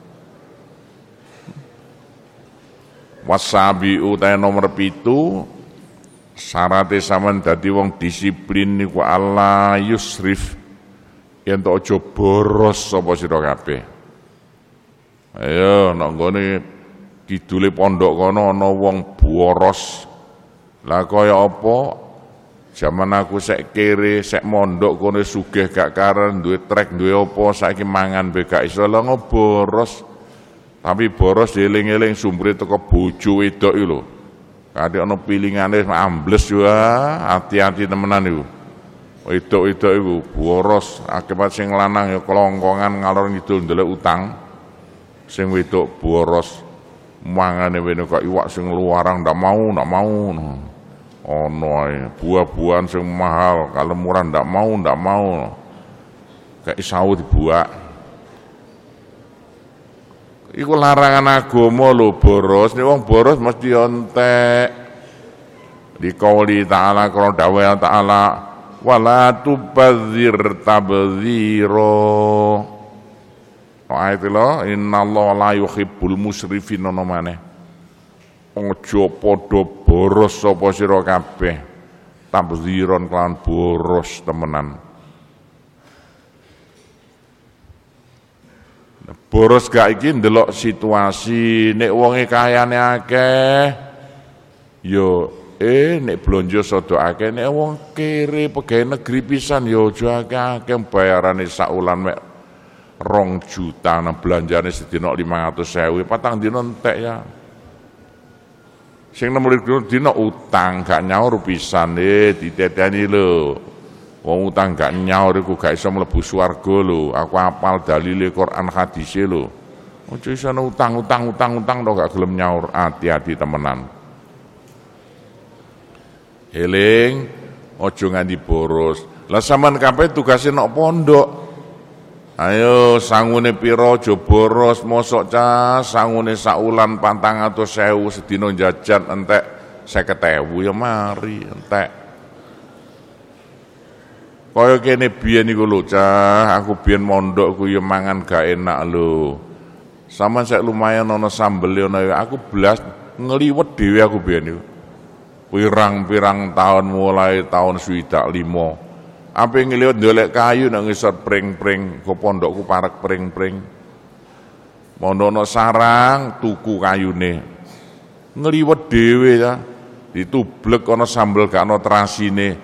Wasabi utahe nomor 7 syarate sampean dadi wong disiplin niku Allah yusrif yen tok aja boros sapa sira kabeh. Ayo nek nggone kidule pondok kono ana wong boros. Lah kaya apa? Zaman aku sek kere, sek mondok kono sugih gak karen, duwe trek, duwe apa, saiki mangan be gak iso lha boros. Tapi boros dieling-eling sumbere teko bojo wedok iki lho. Kadhe ana pilingane ambles yo, hati-hati temenan iku. Wedok-wedok iku boros, akibat sing lanang ya kelongkongan ngalor ngidul ndelok utang. Sing wedok boros mangane wene kok iwak sing luarang ndak mau. Ono ae buah-buahan sing mahal, kalau murah ndak mau. Kayak sawu dibuak. Iku larangan agama lho boros, nek wong boros mesti entek. Liqauli ta'ala karo dawuh ta'ala wala tubadzir tabdzira. Ayat lho innallaha la yuhibbul musrifin ono maneh. Aja padha boros sapa sira kabeh. Tabdziron kelawan boros temenan. Boros gak iki ndelok situasi, nek wonge kayane akeh yo nek blonjo sodo akeh, nek wong kere pegawai negeri pisan yo aja akeh bayarane sak wulan mek 2 juta nang belanjane sedina 500.000 patang dina entek ya. Sing 16 dina utang gak nyaur pisan diteteni lho. Wong utang gak nyaur iku gak iso mlebu swarga lho. Aku apal dalile Quran hadise lho. Ojo iso utang tok gak gelem nyaur, hati-hati temenan. Eling ojo nganti boros. Lah sampean kabeh tugase nok pondok. Ayo sangune pira aja boros, mosok sangune saulan 400.000 sedina jajan entek 50.000 ya mari entek. Kaya kene biyen iku lho aku biyen mondok ku ya mangan gak enak lho. Sampeyan sek lumayan ana sambel ana aku blas ngliwet dhewe aku biyen iku. Pirang-pirang tahun mulai tahun 2005. Ape ngliwet ndolek kayu nang ngisor pring-pring, go pondokku parek pring-pring. Mondono sarang tuku kayune. Ngliwet dhewe ya. Ditublek ana sambel gak ana terasine.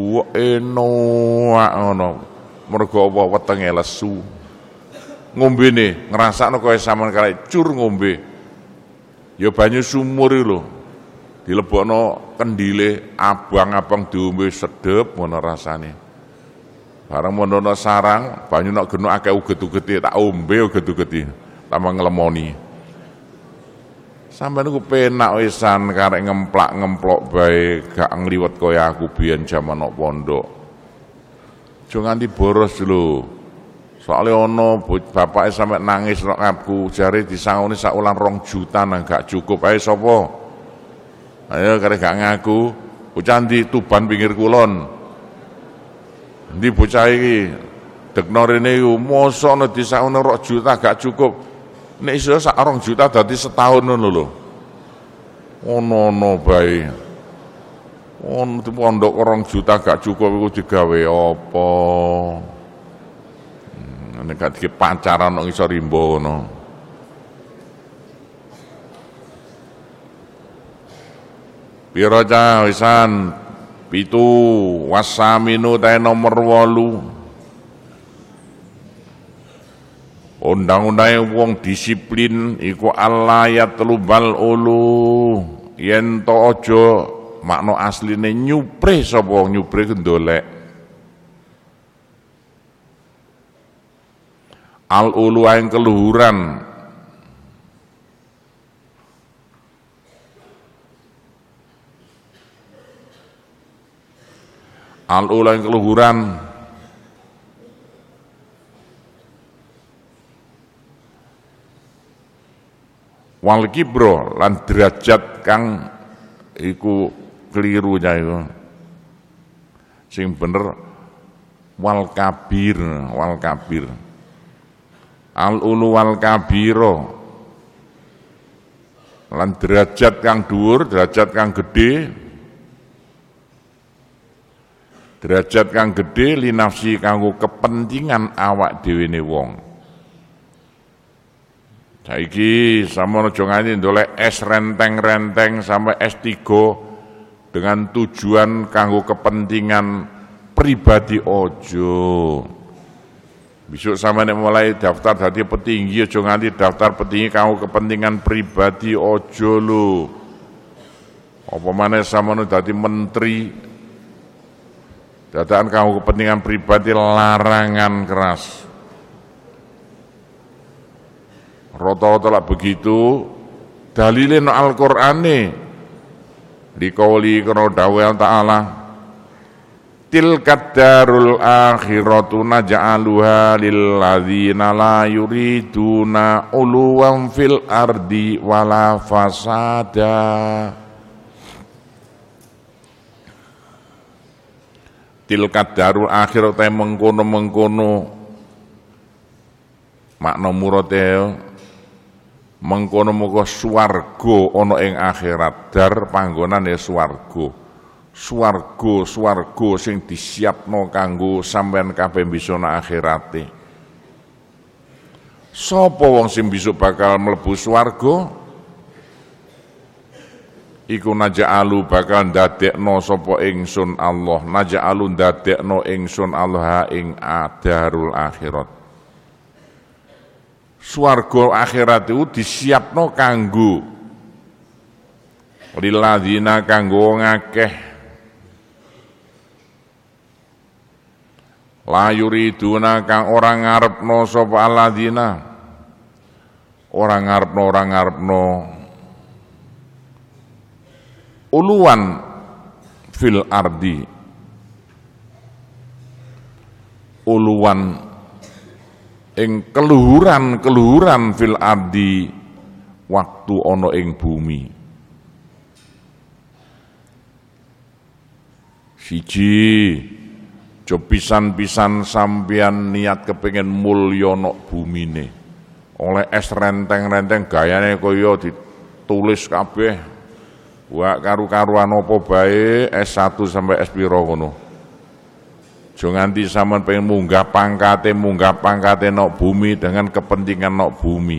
Enak ngono. Mergo apa wetenge lesu. Ngombene ngrasakno kaya sampean karek cur ngombe. Ya banyu sumur iki lho. Dilebokno kendile abang-abang diombe sedep ngono rasane. Barang mondono sarang banyu nak genuk akeh uget-ugete tak ombe uget-ugete tambah nglemoni. Sampeyan niku penak wisan karek ngemplak-ngemplok bae gak ngliwet kaya aku biyen jaman nok pondok. Aja nganti boros lho. Soale ana bapake sampe nangis nok aku jare disangoni sak ulang 2 juta nang gak cukup. Ayo sapa? Ayo karek gak ngaku, bocah ndi Tuban pinggir kulon. Ndi bocah iki dekno rene iku mosok ana disangoni 2 juta gak cukup. Nek iso sak 2 juta dadi setahun ngono lho. Ono bae. Ono pondok 2 juta gak cukup iku digawe apa? Nek gak dike pacaran nang iso rimbo ngono. Piro cah wisan 7 wasaminu tae nomor 8. Undang-undang wong disiplin iku alayat telubal ulu yen to aja makna asline nyupre sapa wong nyupre kendolek. Al ulu aing keluhuran al ulu aing keluhuran wal kibro lan derajat kang iku kelirunya iku sing bener wal kabir al ulu wal kabiro lan derajat kang dhuwur derajat kang gedhe linafsi kanggo kepentingan awak dhewene wong. Saiki sampeyan aja nganti ndolek es renteng-renteng sampai S3 dengan tujuan kanggo kepentingan pribadi ojo. Besok sampeyan mulai daftar dadi petinggi aja nganti daftar petinggi kanggo kepentingan pribadi ojo lho. Apa maneh sampeyan dadi menteri dadakan kanggo kepentingan pribadi larangan keras. Rata-rata lah begitu dalilin Al-Qur'ane dikauli kana dawuh Ta'ala tilkad darul akhiratu naj'aluha lil ladzina la yuriduna uluwan fil ardi wala fasada. Tilkad darul akhirat mengkono-mengkono makna murate mengkono-mengkono swarga ana ing akhirat. Dar panggonan ya swarga. Swarga sing disiapno kanggo sampean kabeh bisa nang akhirate. Sapa wong sing bisa bakal mlebu swarga? Iku naja'alu bakal ndadekno sapa ingsun Allah, naja'alu ndadekno ingsun Allah ing darul akhirat. swarga akhirat itu disiapno kanggo lilladzina kanggo ngakeh la yuriduna kang ora ngarepno sapa alladzina ora ngarepno uluwan fil ardi uluwan ing keluhuran fil ardi waktu ana ing bumi. Siji pisan-pisan sampeyan niat kepengin mulya nok bumine. Oleh es renteng-renteng gayane kaya ditulis kabeh. Wa karu-karuan apa bae S1 sampai S piro ngono. Jo nganti sampean pengen munggah pangkate nok bumi dengan kepentingan nok bumi.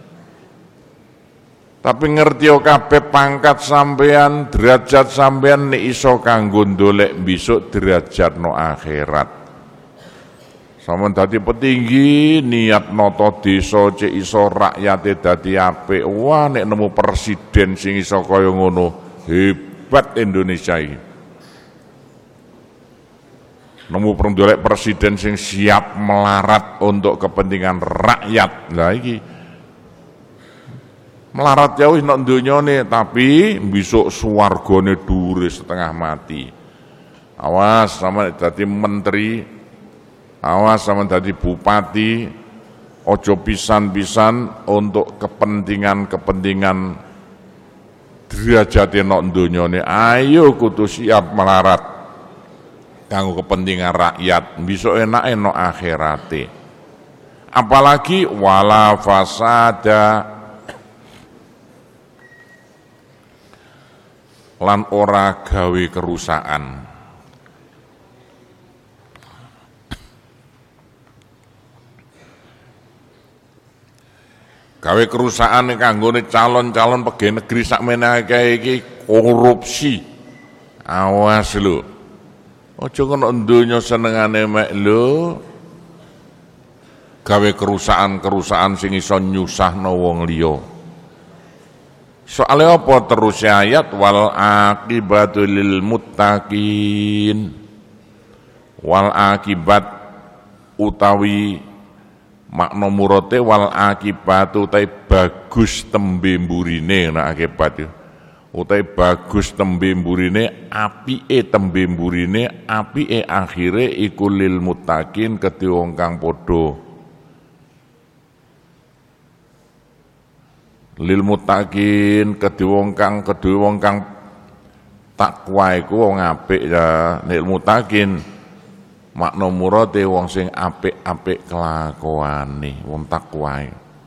Tapi ngerti kabeh pangkat sampean, derajat sampean nek iso kanggo ndolek besok derajat no akhirat. Sampeyan dadi petinggi, niat nata desa cek iso rakyate dadi apik. Wah nek nemu presiden sing iso kaya ngono, hebat Indonesia iki. Nemu pendolek presiden sing siap melarat untuk kepentingan rakyat. Lah iki melarat jauh nok donyane tapi besok swargane dhuwure setengah mati. Awas sama dadi menteri, awas sama dadi bupati, ojo pisan-pisan untuk kepentingan derajate nok donyane. Ayo kudu siap melarat kanggo kepentingan rakyat, besok enake nok akhirate. Apalagi wala fasada lan ora gawe kerusakan. Gawe kerusakan kanggone calon-calon pegawai negeri sakmene iki korupsi. Awas lho. Aja kono donya senengane mek lho. Gawe kerusakan sing iso nyusahno wong liya. Soalnya apa terus ayat wal akibatu lil muttaqin. Wal akibat utawi makna murate wal akibatu utai bagus tembe mburine nek akibat utai bagus tembe mburine apike tembe mburine apike akhire iku lil muttaqin kedhe wong kang padha lil muttaqin kedhe wong kang takwa iku wong apik ya. Lil muttaqin makna murate wong sing apik-apik kelakuane, wong takwa.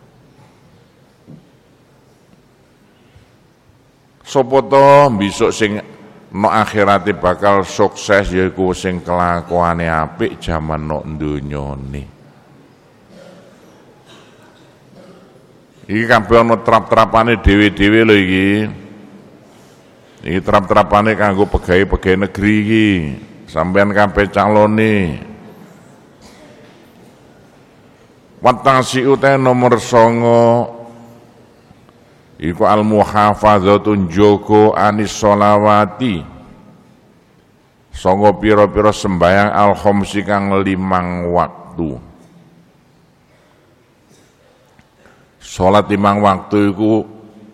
Sapa to besok sing no akhirate bakal sukses yaiku sing kelakuane apik jaman no donyane. Iki kabeh ana trap-trapane dhewe-dhewe lho iki. Iki trap-trapane kanggo pegawai negeri iki. Sampeyan kabeh calone. Watasi uta nomor 9 iku al-muhafadzatun joko anis sholawati. Songo pira-pira sembayang al-khamsi kang 5 waktu. Salat 5 waktu iku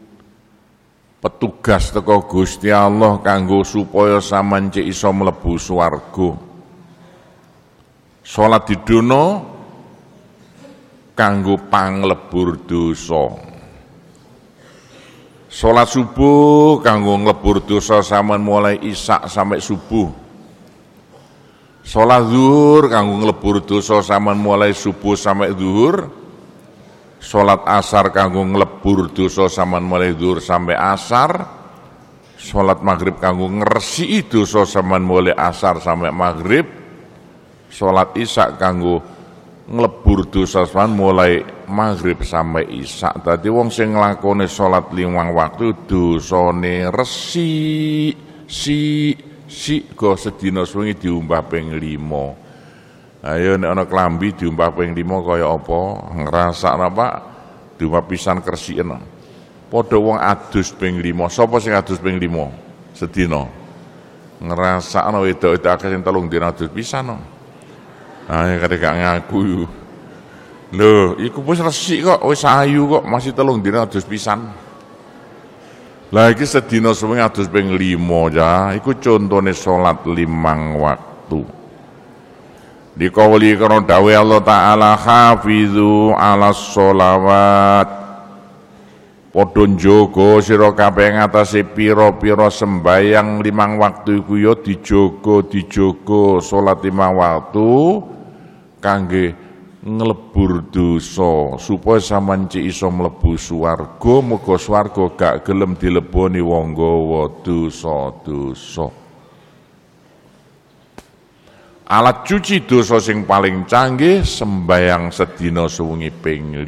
petugas teko Gusti Allah kanggo supaya sampeyan cek iso mlebu swarga. Salat didono kanggo panglebur dosa. Salat subuh kanggo nglebur dosa sampeyan mulai isya sampai subuh. Salat zuhur kanggo nglebur dosa sampeyan mulai subuh sampai zuhur. Salat asar kanggo nglebur dosa sampeyan mulai zuhur sampai asar. Salat maghrib kanggo ngresiki dosa sampeyan mulai asar sampai maghrib. Salat isya kanggo nglebur dosa sampeyan mulai maghrib sampai isya. Dadi wong sing nglakoni salat 5 waktu dosane resik go sedina suwengi diumbah ping 5. Ayo nek ana klambi diumbah ping 5 kaya apa? Ngrasakno apa? kedua pisan kersien. Padha wong adus ping 5. Sapa sing adus ping 5 sedina? Ngrasakno wedok-wedok akeh sing 3 dina adus pisan. Ah kare gak ngaku. Lho, iku wis resik kok, wis ayu kok, masih 3 dina adus pisan. Lah iki sedina suwe adus ping 5 ya, iku contone salat 5 waktu. Dikawali karo dawuh Allah Ta'ala hafizu 'alas sholawat. Padha njaga sira kabeh ngatasi pira-pira sembayang 5 waktu iku ya dijaga salat 5 waktu kangge nglebur dosa supaya sampeyan cek iso mlebu swarga, muga swarga gak gelem dileboni wong gawa dosa-dosa. Alat cuci dosa sing paling canggih sembayang sedina suwengi ping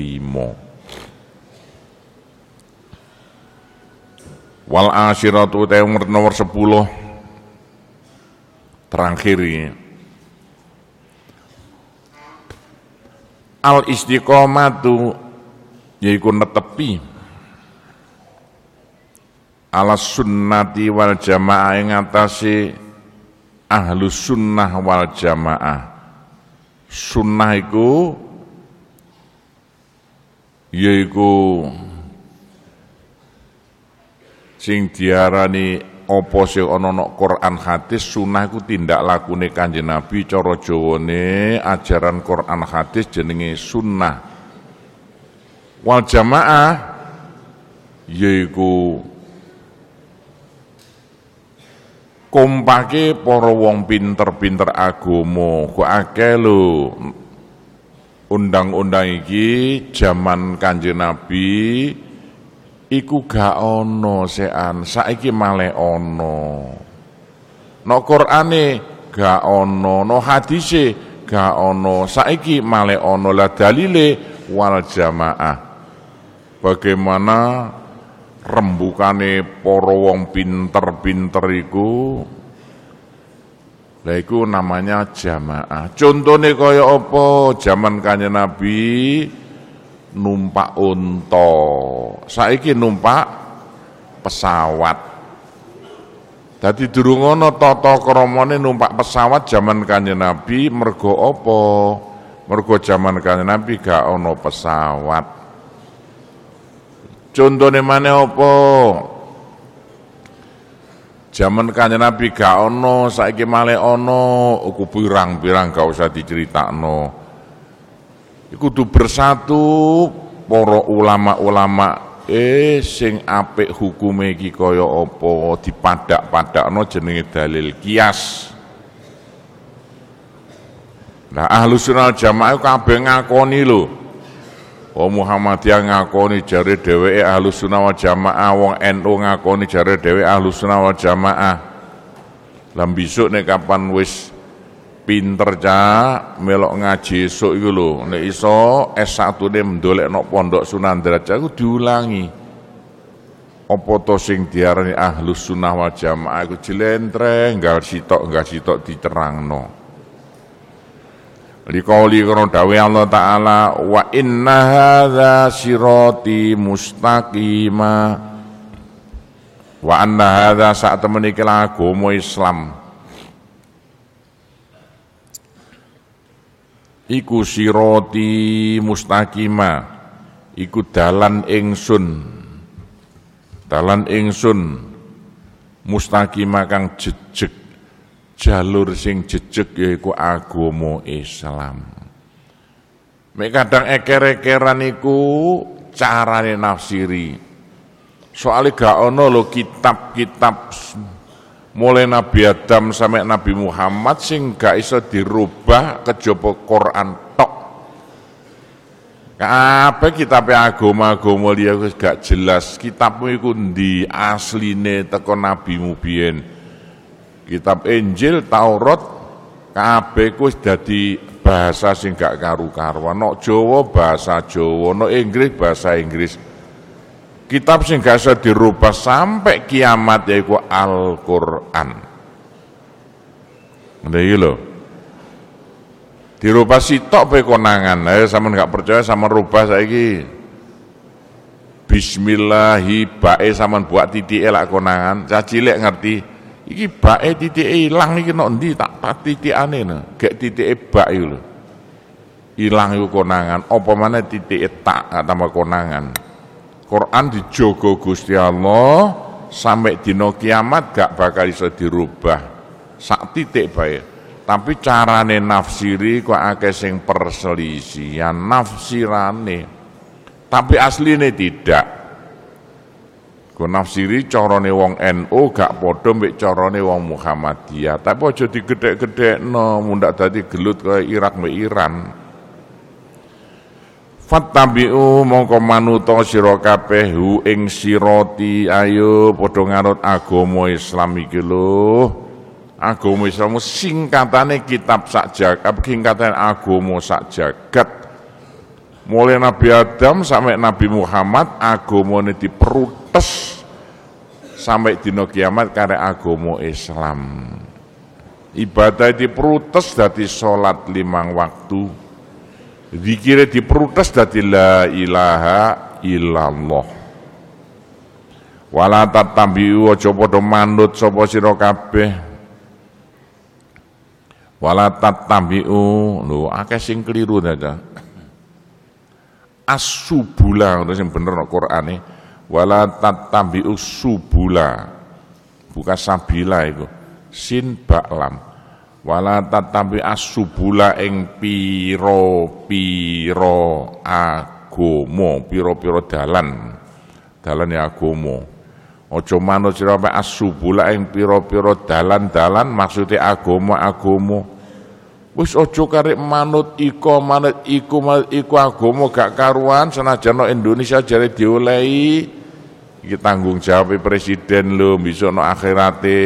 5. Wal asyiratu nomor 10 terakhir ini. Al istiqomatu yaiku netepi ala sunnati wal jamaah ing atase ahlus sunnah wal jamaah. Sunnah iku yaiku sing diarani apa sing ana Quran hadis. Sunah iku tindak lakune Kanjeng Nabi, cara Jawane ajaran Quran hadis jenenge sunnah. Wal jamaah yaiku kompake para wong pinter-pinter agama. Kok akeh lho undang-undang iki jaman Kanjeng Nabi iku gak ono sean, saiki malih ono. No Qur'ane gak ono, no hadise gak ono, saiki malih ono. Lah dalile wal jamaah. Bagaimana rembukane para wong pinter-pinter iku? Lah iku namanya jamaah. Contone kaya apa? Zaman Kanjeng Nabi numpak unta, saiki numpak pesawat. Dadi durung ana tata kramane numpak pesawat zaman Kanjeng Nabi. Mergo apa? Mergo zaman Kanjeng Nabi gak ana pesawat. Contone maneh apa? Zaman Kanjeng Nabi gak ana, saiki malih ana. Ku pirang-pirang gak usah diceritakno. Kudu bersatu para ulama-ulama sing apik hukume iki kaya apa, dipadak-padakno jenenge dalil kias. Nah Ahlus Sunnah Jamaah kabeh ngakoni lho. Wong Muhammadiyah ngakoni jare dheweke Ahlus Sunnah wal Jamaah, wong NU ngakoni jare dheweke Ahlus Sunnah wal Jamaah. Lah besok nek kapan wis pinter cah melok ngaji esuk iku lho, nek iso S1-ne mendolekno pondok Sunan Derajat iku diulangi. Apa to sing diarani Ahlus Sunnah wal Jamaah iku jlentreng, nggal sitok diterangno. Liqauli kana dawuh Allah Ta'ala wa inna hadza sirati mustaqima wa anna hadza sak temen iki agama Islam. Iku siroti mustaqimah, iku dalan ingsun mustaqimah kang jejeg, jalur sing jejeg yaiku agama Islam. Mek kadang eker-ekeran iku carane nafsiri. Soale gak ono lho kitab-kitab mulai Nabi Adam sampai Nabi Muhammad sing gak iso dirubah kejaba Quran tok. Kabeh kitab agama-agama liya wis gak jelas kitabmu iku ndi asline teko nabimu biyen. Kitab Injil, Taurat kabeh wis dadi bahasa sing gak karu-karuan. Nok Jawa bahasa Jawa, nok Inggris bahasa Inggris. Kitab sing gak bisa dirubah sampai kiamat yaiku Al-Qur'an. Iki lho. Dirubah sitok pe konangan. Ayo sampean gak percaya sama rubah saiki. bismillahi bae sampean buat titike lak konangan, cah cilik ngerti. Iki bae titike ilang iki nek ndi tak titikane no. Gek titike bak iku lho. Ilang iku konangan, apa maneh titike tak tambah konangan. Quran dijogo Gusti Allah sampai dina kiamat gak bakal iso dirubah. Sak titik bae. Tapi carane nafsiri kok akeh sing perselisihan nafsirane. Tapi asline tidak. Kok nafsiri carane wong NU gak padha mbek carane wong Muhammadiyah. Tapi aja digedhek-gedhekno mundak dadi gelut kaya Irak mbek Iran. Fattabi'u mongko manuta sira kabeh hu ing sirati ayo padha nganut agama Islam iki lho. Agama Islam singkatane kitab sak jagat, singkatane agama sak jagat. Mulai Nabi Adam sampai Nabi Muhammad agamane diprotes sampai dina kiamat kare agama Islam. Ibadah diprotes dadi salat 5 waktu. Zikire diprotes dadi la ilaha illallah. Wala tatambiu aja padha manut sapa sira kabeh. Wala tatambiu lho akeh sing keliru dadah. As-subula ngono sing bener nek Qur'ane. Wala tatambiu subula. Bukan sabila iku. Sin ba lam. Wala tatambi as-subula ing pira-pira agama, pira-pira dalan ya agama. Aja manut sira as-subula ing pira-pira dalan-dalan maksude agama-agama. Wis aja karek manut iku agama gak karuan senajan Indonesia jare diolehi. Iki tanggung jawab presiden lho besok no akhirate.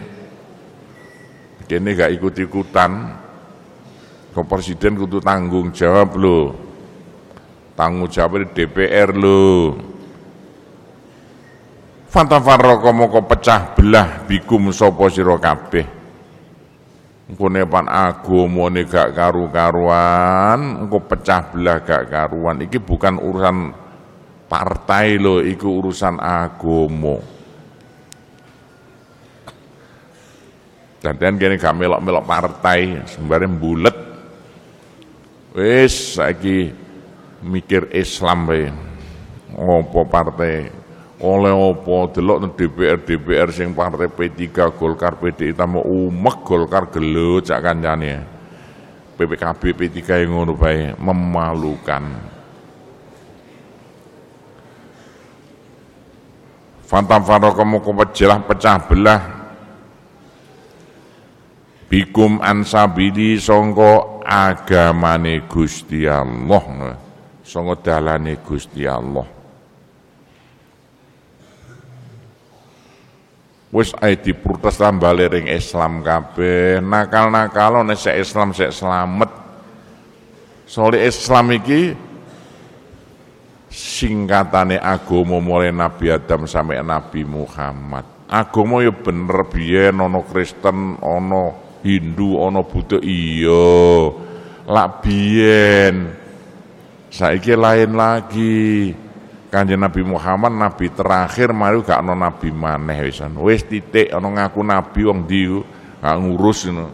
Kene gak ikut-ikutan. Kok presiden kudu tanggung jawab lho. Tanggung jawab DPR lho. Fantafarraqo moko pecah belah bikum sapa sira kabeh. Engko nepan agamane gak karu-karuan, engko pecah belah gak karuan. Iki bukan urusan partai lho, iku urusan agama. Dan kene gak melok-melok partai, sembare mbulet. Wis saiki mikir Islam bae. Apa partai? Oleh apa delok nang DPR sing partai P3 Golkar PDI tamu umek Golkar gelut cak kancane. PPKB P3 yang ngono bae, memalukan. Fantam kamu pecah belah bikum ansabili sangka agamane Gusti Allah, sangka dalane Gusti Allah. Wis ae diprotes tambale ring Islam kabeh, nakal-nakal nek sek Islam sek slamet. Soale Islam iki singkatane agama mulai Nabi Adam sampai Nabi Muhammad. Agama ya bener biyen ana Kristen, ana Hindu, ana Buddha iya. Lak biyen. Saiki lain lagi. Kanjeng Nabi Muhammad nabi terakhir mari gak ana nabi maneh wisan. Wis titik ana ngaku nabi wong ndi gak ngurus ngono.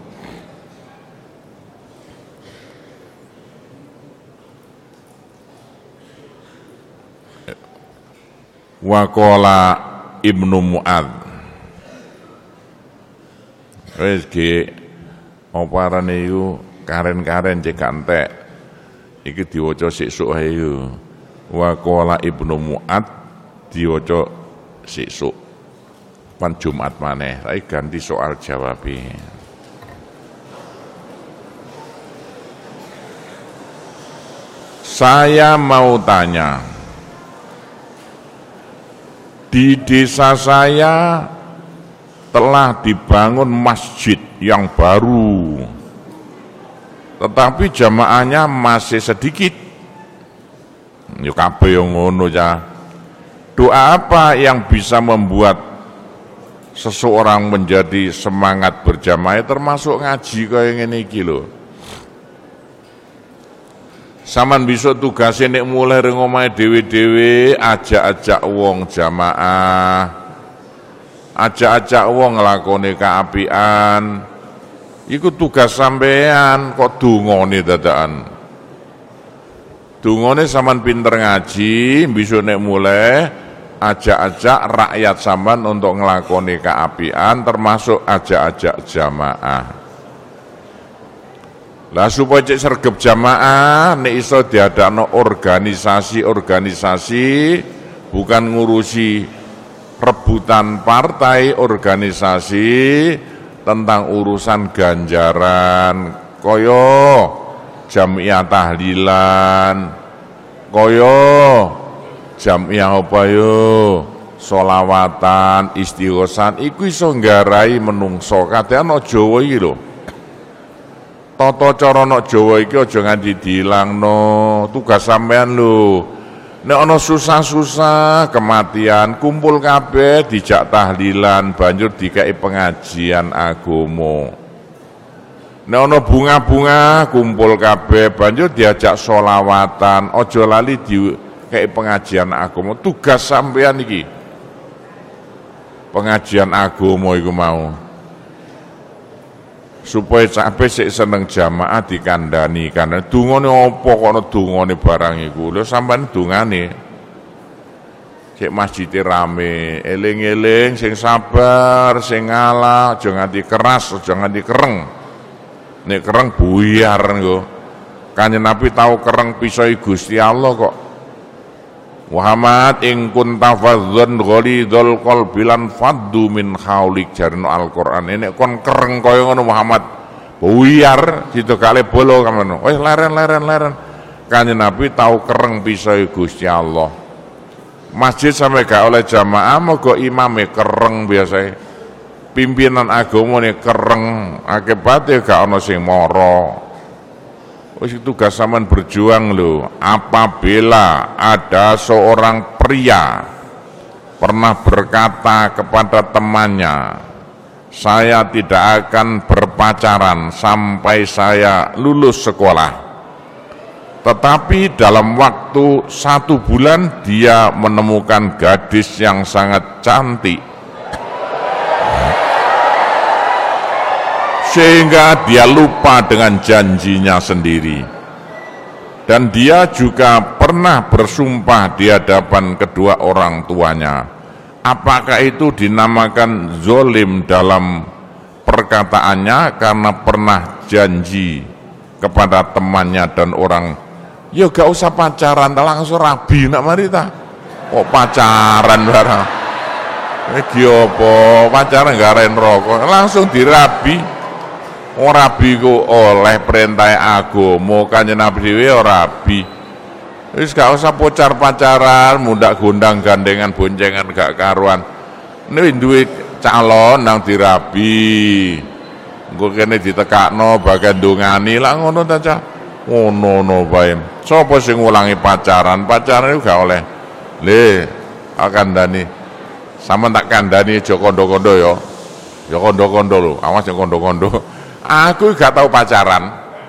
Wa qala Ibnu Mu'ad. Wis ge oparane iku karen-karen cek entek. Iki diwaca sesuk ae yo. Wa qala Ibnu Mu'ad diwaca sesuk. Pan Jumat maneh, saiki ganti soal jawab. Saya mau tanya. Di desa saya telah dibangun masjid yang baru, tetapi jamaahnya masih sedikit. Yo kabeh yo ngono ya. Doa apa yang bisa membuat seseorang menjadi semangat berjamaah termasuk ngaji kaya ngene iki lho. Saman bisa tugasnya nek mulai ring omahe dhewe-dhewe ajak-ajak wong jamaah. Ajak-ajak wong nglakoni kaapian. Iku tugas sampean kok dungane dadakan. Dungane saman pinter ngaji, bisa nek mulai ajak-ajak rakyat sampean untuk nglakoni kaapian termasuk ajak-ajak jamaah. Lah supaya cek sergep jamaah nek iso diadakno organisasi-organisasi bukan ngurusi rebutan partai, organisasi tentang urusan ganjaran koyo jamiah tahlilan koyo jamiah apa yo sholawatan istighosan iku iso nggarai menungso kadang ana Jawa iki lho. Tata cara nek Jawa iki aja nganti dilangno, tugas sampean lho. Nek ana susah-susah kematian kumpul kabeh dijak tahlilan banjur dikei pengajian agama. Nek ana bunga-bunga kumpul kabeh banjur diajak sholawatan, aja lali dikei pengajian agama. Tugas sampean iki. Pengajian agama iku mau. Supaya sampai sik seneng jamaah dikandani karena dungane apa kok ana dungane barang iku lho sampean dungane sik masjid rame eling-eling sing sabar sing ngalah aja nganti keras aja nganti kereng nek kereng buyar nggo Kanjeng Nabi tahu kereng pisoi Gusti Allah kok Muhammad ing kunta fadzan ghalidul qalbi lan faddu min haulik jarno Al-Qur'an nek kon kereng kaya ngono Muhammad buyar ditokale bolo kamono wis leren Kanjeng Nabi tahu kereng pisoi Gusti Allah masjid sampe gak oleh jamaah moga imame kereng biasa pimpinan agamane kereng akibatnya gak ana sing mara. Wis tugas sampean berjuang lho. Apabila ada seorang pria pernah berkata kepada temannya, saya tidak akan berpacaran sampai saya lulus sekolah. Tetapi dalam waktu 1 bulan dia menemukan gadis yang sangat cantik. Sehingga dia lupa dengan janjinya sendiri. Dan dia juga pernah bersumpah di hadapan kedua orang tuanya. Apakah itu dinamakan zolim dalam perkataannya karena pernah janji kepada temannya dan orang, ya gak usah pacaran, langsung rabi nak mari ta. Kok pacaran barang. Iki apa? Pacaran gak aren rokok, langsung dirabi. Ora rabi ku oleh perintah agama Kanjeng Nabi dhewe ora rabi. Wis gak usah pacaran, mundak gondang gandengan boncengan gak karuan. Nek duwe calon nang dirabi. Engko kene ditekakno bagian ndongani lah ngono ta cah. Ngono bae. Sopo sing ngulangi pacaran? Pacaran iku gak oleh. Le kandhani. Sampe tak kandhani aja kondo-kondo ya. Ya kondo-kondo lho, awas ya kondo-kondo. Aku gak tahu pacaran.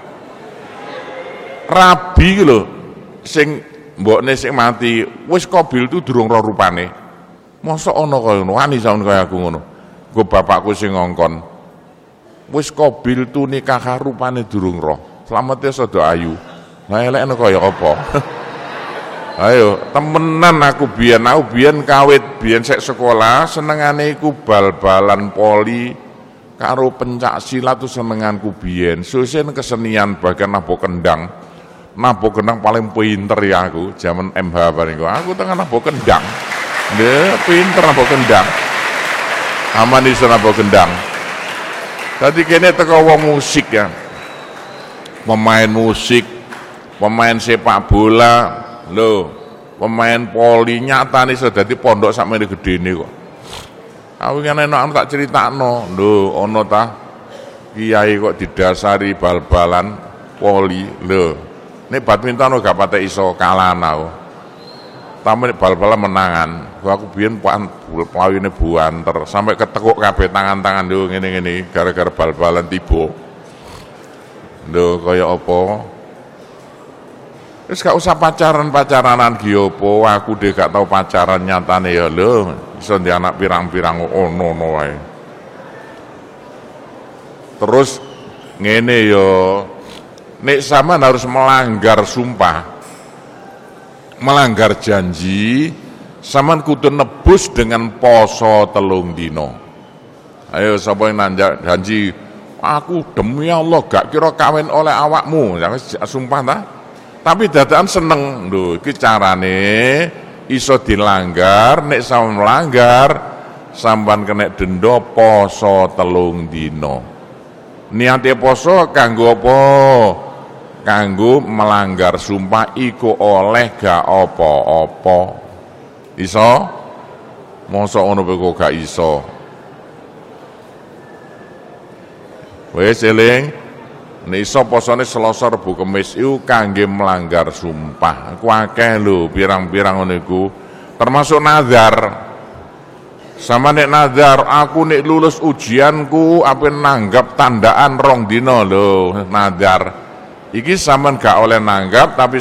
Rabi lho sing mbokne sing mati wis Qabil tu durung ro rupane. Mosok ana kaya ngono, wani sampeyan kaya aku ngono. Nggo bapakku sing ngongkon. Wis Qabil tu nikah rupane durung ro. Slamete sedo ayu. Lah elekne kaya apa? Ayo, temenan aku biyen kawit biyen sek sekolah senengane iku bal-balan poli. Karo pencak silat tuh senenganku biyen. Susen kesenian bagian nabok kendang. Nabok kendang paling pinter ya aku. Zaman MH bareng aku tengah nabok kendang. Nggih, pinter nabok kendang. Aman iso nabok kendang. Tadi kene teko wong musik ya. Pemain musik, pemain sepak bola, lho, pemain poli nyatane iso dadi pondok sakmene gedene kok. Aku kan enak tak critakno, lho ana ta kiai kok didasari bal-balan poli, lho. Nek badminton gak patek iso kalah aku. Tapi nek bal-balan menangan, aku biyen pawine buanter sampai ketekuk kabeh tangan-tangan lho ngene-ngene gara-gara bal-balan tiba. Lho kaya apa? Wis gak usah pacaran-pacaranan ki opo, aku dhewe gak tau pacaran nyatane ya lho, iso ndek anak pirang-pirang ono wae. Terus ngene yo, nek sampean harus melanggar sumpah, melanggar janji, sampean kudu nebus dengan poso 3 dina. Ayo sapa yang nanjak janji, aku demi Allah gak kira kawin oleh awakmu, sumpah ta? Tapi dadakan seneng lho, iki carane iso dilanggar, nek sampean melanggar sampean kena denda poso 3 dina. Niate poso kanggo apa? Kanggo melanggar sumpah iku oleh gak apa-apa. Iso? Mosok ngono kok gak iso. Wis eling, nek iso posone Selasa Rebo Kamis iku kangge melanggar sumpah. Ku akeh lho pirang-pirang ngono iku. Termasuk nazar. Sama nek nazar, aku nek lulus ujianku apa nanggap tandaan 2 dina lho nazar. Iki sampean gak oleh nanggap tapi